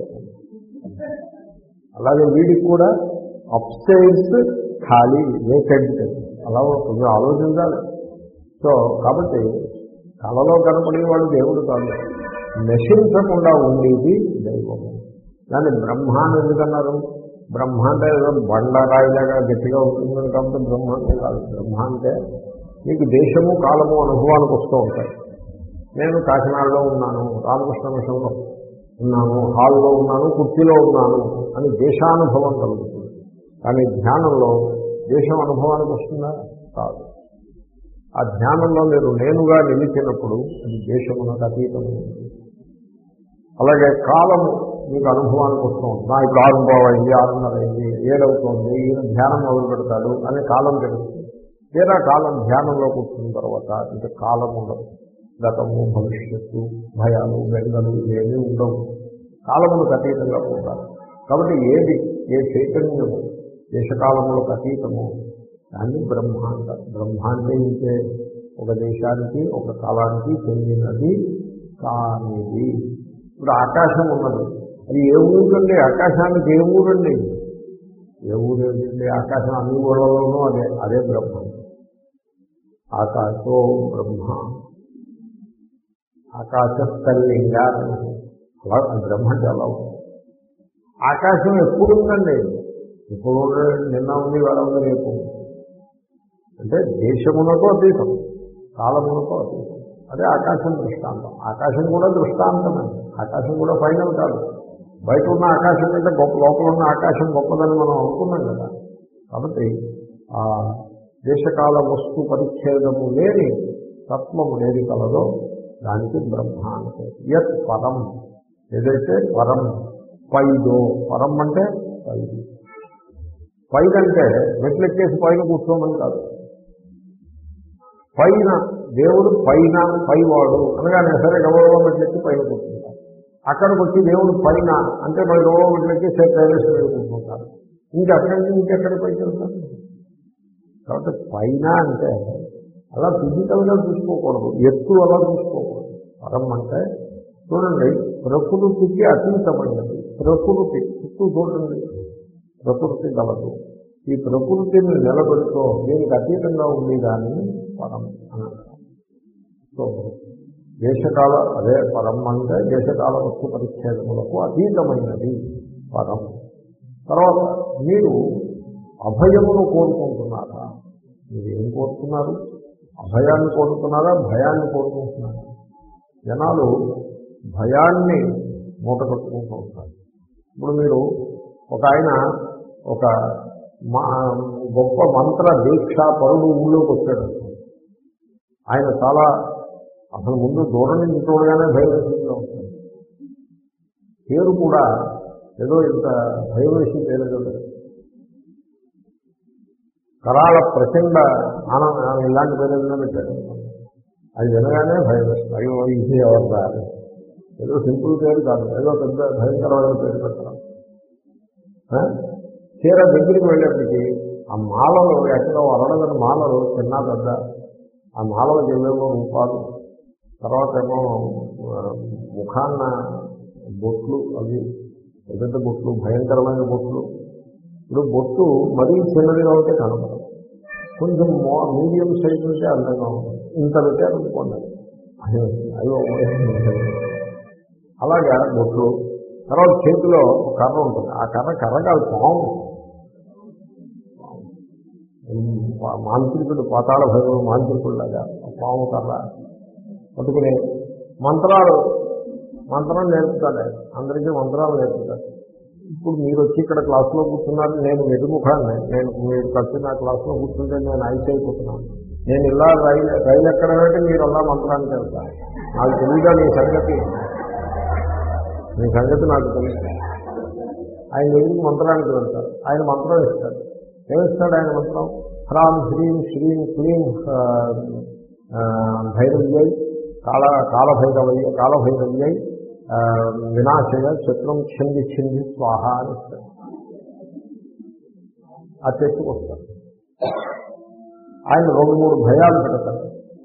అలాగే వీడికి కూడా అప్స్టైర్స్ ఖాళీ వేకెంట్. అలా కొంచెం ఆలోచించాలి. సో కాబట్టి కళలో కనపడేవాడు దేవుడు కాదు, నశించకుండా ఉండేది దైవము. దాన్ని బ్రహ్మ అని ఎందుకన్నారు? బ్రహ్మ అంటే ఏదో బండరాయిలాగా గట్టిగా ఉంటుందని కాబట్టి బ్రహ్మ అంటే కాదు. బ్రహ్మ అంటే మీకు దేశము కాలము అనుభవానికి వస్తూ ఉంటాయి. నేను కాకినాడలో ఉన్నాను, రామకృష్ణ మిషన్లో ఉన్నాను, హాల్లో ఉన్నాను, కుర్చీలో ఉన్నాను అని దేశానుభవం కలుగుతుంది. కానీ ధ్యానంలో దేశం అనుభవానికి వస్తుందా? కాదు. ఆ ధ్యానంలో మీరు నేనుగా నిలిచినప్పుడు అది దేశమునకు అతీతము. అలాగే కాలము మీకు అనుభవానికి వస్తూ ఉంటుంది. నా ఇప్పుడు ఆరుంభవం అయింది, ఆరున్నర అయింది, ఏడవుతోంది, ఈయన ధ్యానం మొదలు పెడతాడు అనే కాలం తెలుస్తుంది. తీరా కాలం ధ్యానంలో కూర్చున్న తర్వాత ఇంకా కాలం ఉండదు. గతము, భవిష్యత్తు, భయాలు, బెంగలు ఇవేమీ ఉండవు. కాలములకు అతీతంగా ఉంటారు. కాబట్టి ఏది ఏ చైతన్యము దేశకాలములకు అతీతము దాన్ని బ్రహ్మ అంటారు. బ్రహ్మ అంటే ఇంకే ఒక దేశానికి ఒక కాలానికి చెందినది కానిది. ఇప్పుడు ఆకాశం ఉన్నది, అది ఏ ఊరండి? ఆకాశానికి ఏ ఊరండి? ఏ ఊరేంటండి? ఆకాశం అన్ని ఊళ్ళలోనూ అదే అదే బ్రహ్మ. ఆకాశో బ్రహ్మ, ఆకాశస్థలింగ, అలా బ్రహ్మ అంటే అలా ఉంటుంది. ఆకాశం ఎప్పుడు ఉందండి? ఎప్పుడు నిన్న ఉంది, వేళ ఉంది, రేపు. అంటే దేశమునకు అతీతం, కాలమునకు అతీతం. అదే ఆకాశం దృష్టాంతం. ఆకాశం కూడా దృష్టాంతమే. ఆకాశం కూడా ఫైనల్ కాదు. బయట ఉన్న ఆకాశం కంటే గొప్ప లోపల ఉన్న ఆకాశం గొప్పదని మనం అనుకున్నాం కదా. కాబట్టి ఆ దేశకాల వస్తు పరిచ్ఛేదము లేని తత్వము లేని కలదో దానికి బ్రహ్మ అంటే. యత్ పరం, ఏదైతే పరం, పైదో. పరం అంటే పైది. పైదంటే మెట్లెక్కేసి పైన కూర్చోమని కాదు. పైన దేవుడు పైన పైవాడు అనగానే సరే గౌరవ మెట్లెక్కి పైన కూర్చుంటారు. అక్కడికి వచ్చి దేవుడు పైన అంటే మరి గౌరవ మెట్లెక్కి సరే టైలెస్ మీద కూర్చుంటారు. ఇంకెక్కడి నుంచి ఇంకెక్కడి పైకి వెళ్తారు. కాబట్టి పైన అంటే అలా ఫిజికల్గా చూసుకోకూడదు, ఎత్తు అలా చూసుకోకూడదు. పరం అంటే చూడండి, ప్రకృతికి అతీతమైనది. ప్రకృతి చుట్టూ చూడండి, ప్రకృతి గలదు. ఈ ప్రకృతిని నిలబెడుతూ దీనికి అతీతంగా ఉండేదాన్ని పరం అని అంటారు. సో దేశకాల అదే పరం అంటే దేశకాల వస్తు పరిచ్ఛేదములకు అతీతమైనది పరం. తర్వాత మీరు అభయమును కోరుకుంటున్నారా? మీరు ఏం కోరుతున్నారు? అభయాన్ని కోరుతున్నారా, భయాన్ని కోరుకుంటున్నారా? జనాలు భయాన్ని మూట కట్టుకుంటూ ఉంటారు. ఇప్పుడు మీరు ఒక ఆయన ఒక గొప్ప మంత్ర దీక్ష పరుడు ఊళ్ళోకి వచ్చాడు. ఆయన చాలా అసలు ముందు దూరం నుంచి చూడగానే భయం వేసిందిగా ఉంటుంది. పేరు కూడా ఏదో ఇంత భయం వేసి పేరు కదా, కరాళ ప్రచండ ఆనంద ఇలాంటి పేరు ఏదైనా పెట్టాడు. అది వినగానే భయం వేస్తుంది. అయ్యో ఇది ఎవరు రాదు, ఏదో సింపుల్ పేరు కాదు, ఏదో పెద్ద భయంకరమైన పేరు పెట్టడం. తీరా దగ్గరికి వెళ్ళేప్పటికీ ఆ మాలలు ఎక్కడో అరడగని మాలలు చిన్న పెద్ద, ఆ మాలలు ఏవేవో రూపాలు, తర్వాత ఏమో ముఖాన్న బొట్లు, అవి పెద్ద బొట్లు, భయంకరమైన బొట్లు. ఇప్పుడు బొట్టు మరీ చిన్నదిగా ఉంటే కనపడదు, కొంచెం మీడియం సైజ్ ఉంటే అందంగా ఉంటుంది. ఇంత పెట్టారనుకోండి అదే అయ్యో. అలాగా బొట్లు. తర్వాత చేతిలో కర్ర ఉంటుంది, ఆ కర్ర కర్ర కాదు, పాము. మాంత్రికుడు, పాతాళ భైరవుడు మాంత్రికుడిలాగా పాము కర్ర పట్టుకుని మంత్రాలు మంత్రం నేర్పుతాడు. అందరికీ మంత్రాలు నేర్పుతాడు. ఇప్పుడు మీరు వచ్చి ఇక్కడ క్లాసులో కూర్చున్నారు, నేను వెదుముఖాన్ని, నేను మీరు కలిసి నా క్లాసులో కూర్చుంటే నేను ఐస్ అయిపోతున్నాను. నేను ఇలా రైలు రైలు ఎక్కడమంటే మీరు అలా మంత్రానికి వెళ్తారు. నాకు తెలియదా నీ సంగతి? మీ సంగతి నాకు తెలుసు. ఆయన ఎందుకు మంత్రానికి వెళ్తారు? ఆయన మంత్రం ఇస్తాడు. ఏమిస్తాడు ఆయన మంత్రం? హ్రాం హ్రీం శ్రీం క్లీం భైరవ్యై కాళ కాళభైరవయ్య కాళభైరవ్యై వినాశయ శత్రుం ఛింది ఛింది స్వాహ అని ఇస్తాడు. ఆ చెట్టుకు వస్తాడు. ఆయన రెండు మూడు భయాలు పెడతాడు.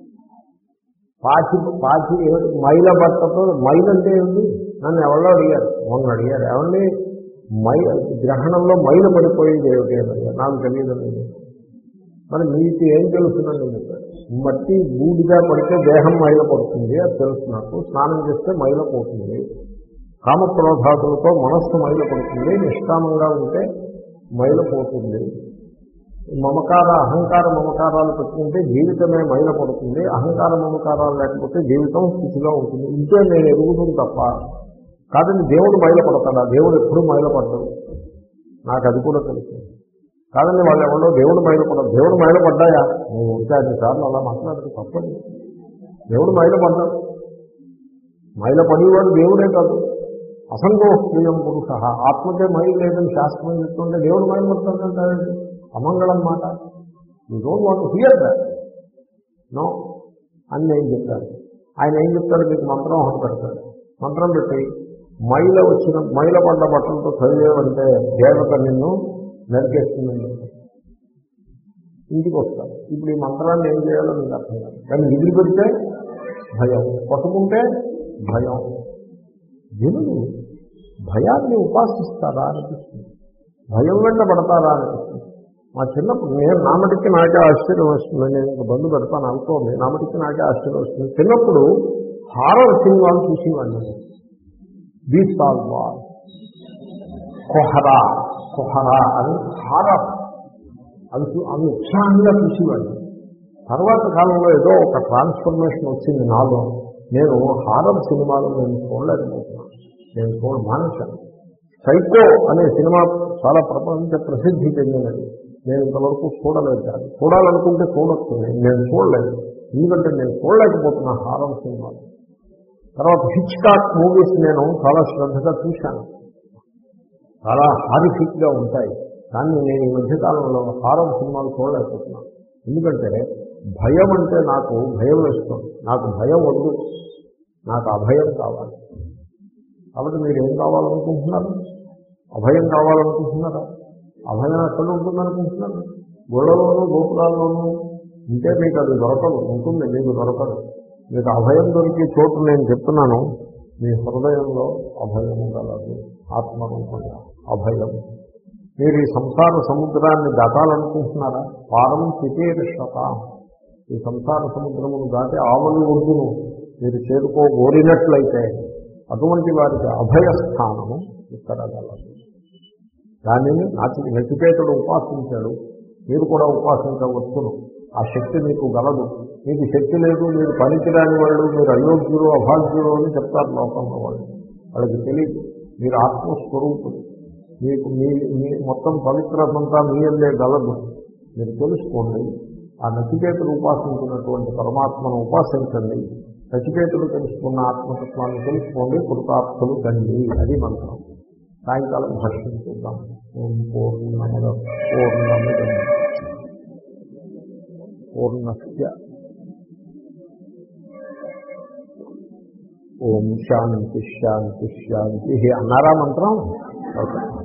పాచి పాచి మైల బట్టతో మైల్ అంటే ఏమిటి? నన్ను ఎవరో అడిగారు, మొన్న అడిగారు, ఏమండి మై గ్రహణంలో మైలు పడిపోయేది ఏమిటి అని అడిగారు. నాకు తెలియదు. మరి మీకు ఏం తెలుస్తుందని చెప్పారు. మట్టి బూడిగా పడితే దేహం మైల పడుతుంది, అది తెలుసు నాకు. స్నానం చేస్తే మైల పోతుంది. కామక్రోధాదులతో మనస్సు మైల పడుతుంది. నిష్కామంగా ఉంటే మైల పోతుంది. మమకార అహంకార మమకారాలు పెట్టుకుంటే జీవితమే మైల పడుతుంది. అహంకార మమకారాలు లేకపోతే జీవితం స్థితిలో ఉంటుంది. ఇంకే నేను ఎరుగుతుంది తప్ప కాదని దేవుడు మైల పడతాడా? దేవుడు ఎప్పుడు మైల పడ్డాడు, నాకు అది కూడా తెలుసు. కాదండి వాళ్ళు ఎవరో దేవుడు మైల పడ్డాడు. దేవుడు మైల పడ్డాయా? నువ్వు ఉంటే ఐదు సార్లు అలా మాట్లాడితే తప్పదు. దేవుడు మైల పడ్డాడు. మైల పడేవాడు దేవుడే కాదు. అసంగోహ్యం పురుష ఆత్మకే మైలు లేదని శాస్త్రం చెప్తుంటే దేవుడు మైలు పడుతుందంటారండి. అమంగళం మాట. You don't want to hear that. No అని నేను చెప్తాను. ఆయన ఏం చెప్తాడు? మీకు మంత్రం ఒకటి పెడతాడు. మంత్రం పెట్టి మైల వచ్చిన మైల పడ్డ బట్టలతో చదివేవంటే దేవత నిన్ను నరికేస్తుందని చెప్తాడు. ఇంటికి వస్తాను. ఇప్పుడు ఈ మంత్రాన్ని ఏం చేయాలో మీకు అర్థం కాదు. కానీ విధులు పెడితే భయం, పట్టుకుంటే భయం. జనులు భయాన్ని ఉపాసిస్తారా అనిపిస్తుంది, భయం వెంట పడతారా అనిపిస్తుంది. మా చిన్నప్పుడు నేను నామటికి నాకే ఆశ్చర్యం వస్తుంది. నేను ఇంకా బంధు పెడతాను అనుకోండి, నామటికి నాకే ఆశ్చర్యం వస్తుంది. చిన్నప్పుడు హారర్ సినిమాలు చూసేవాడిని. బీసాల్ వాల్, కొహరా కొహరా అని హారర్ అది అవి ఉత్సాహంగా చూసేవాడిని. తర్వాత కాలంలో ఏదో ఒక ట్రాన్స్ఫర్మేషన్ వచ్చింది నాలో. నేను హారర్ సినిమాలు నేను చూడలేకపోతున్నాను. నేను చూడ మానేశాను. సైకో అనే సినిమా చాలా ప్రపంచ ప్రసిద్ధి చెందినది. నేను ఇంతవరకు చూడలేదు. కాదు చూడాలనుకుంటే చూడొచ్చు, నేను చూడలేదు. ఎందుకంటే నేను చూడలేకపోతున్నా హారర్ సినిమాలు. తర్వాత హిచ్కాక్ మూవీస్ నేను చాలా శ్రద్ధగా చూశాను. చాలా హారిఫిక్గా ఉంటాయి. కానీ నేను ఈ మధ్యకాలంలో హారర్ సినిమాలు చూడలేకపోతున్నాను. ఎందుకంటే భయం అంటే నాకు భయం వేస్తుంది. నాకు భయం వద్దు, నాకు అభయం కావాలి. కాబట్టి మీరు ఏం కావాలనుకుంటున్నారు? అభయం కావాలనుకుంటున్నారా? అభయం ఎక్కడ ఉంటుందనుకుంటున్నారు? గోడలోనూ గోపురాల్లోనూ ఉంటే మీకు అది దొరకదు. ఉంటుంది, మీకు దొరకదు. మీకు అభయం దొరికే చోటు నేను చెప్తున్నాను. మీ హృదయంలో అభయం కలదు. ఆత్మరూపంగా అభయం. మీరు ఈ సంసార సముద్రాన్ని దాటాలనుకుంటున్నారా? పారం చితీర్షత. ఈ సంసార సముద్రమును దాటి ఆవలి ఒడ్డును మీరు చేరుకోగోరినట్లయితే అటువంటి వారికి అభయస్థానము ఇక్కడ గలదు. దానిని నాటి నచికేతుడు ఉపాసించాడు. మీరు కూడా ఉపాసించవచ్చును. ఆ శక్తి మీకు గలదు. మీకు శక్తి లేదు, మీరు పనికిరాని వాళ్ళు, మీరు అయోగ్యులు అభాగ్యులు అని చెప్తారు లోకంలో వాళ్ళు. వాళ్ళకి తెలియదు మీరు ఆత్మస్వరూపులు. మీకు మీ మీ మొత్తం పవిత్రతంతా మీ అందే గలదు. మీరు తెలుసుకోండి. ఆ నచికేతుడు ఉపాసించినటువంటి పరమాత్మను ఉపాసించండి. నచికేతుడు తెలుసుకున్న ఆత్మతత్వాన్ని తెలుసుకోండి. కృతార్థులు కండి. అది మంత్రం. సాయంకాలం భాష్యం చూద్దాం. ఓం పూర్ణమద పూర్ణమిదం పూర్ణస్య ఓం శాంతి శాంతి శాంతి అన్నారా మంత్రం? ఓకే.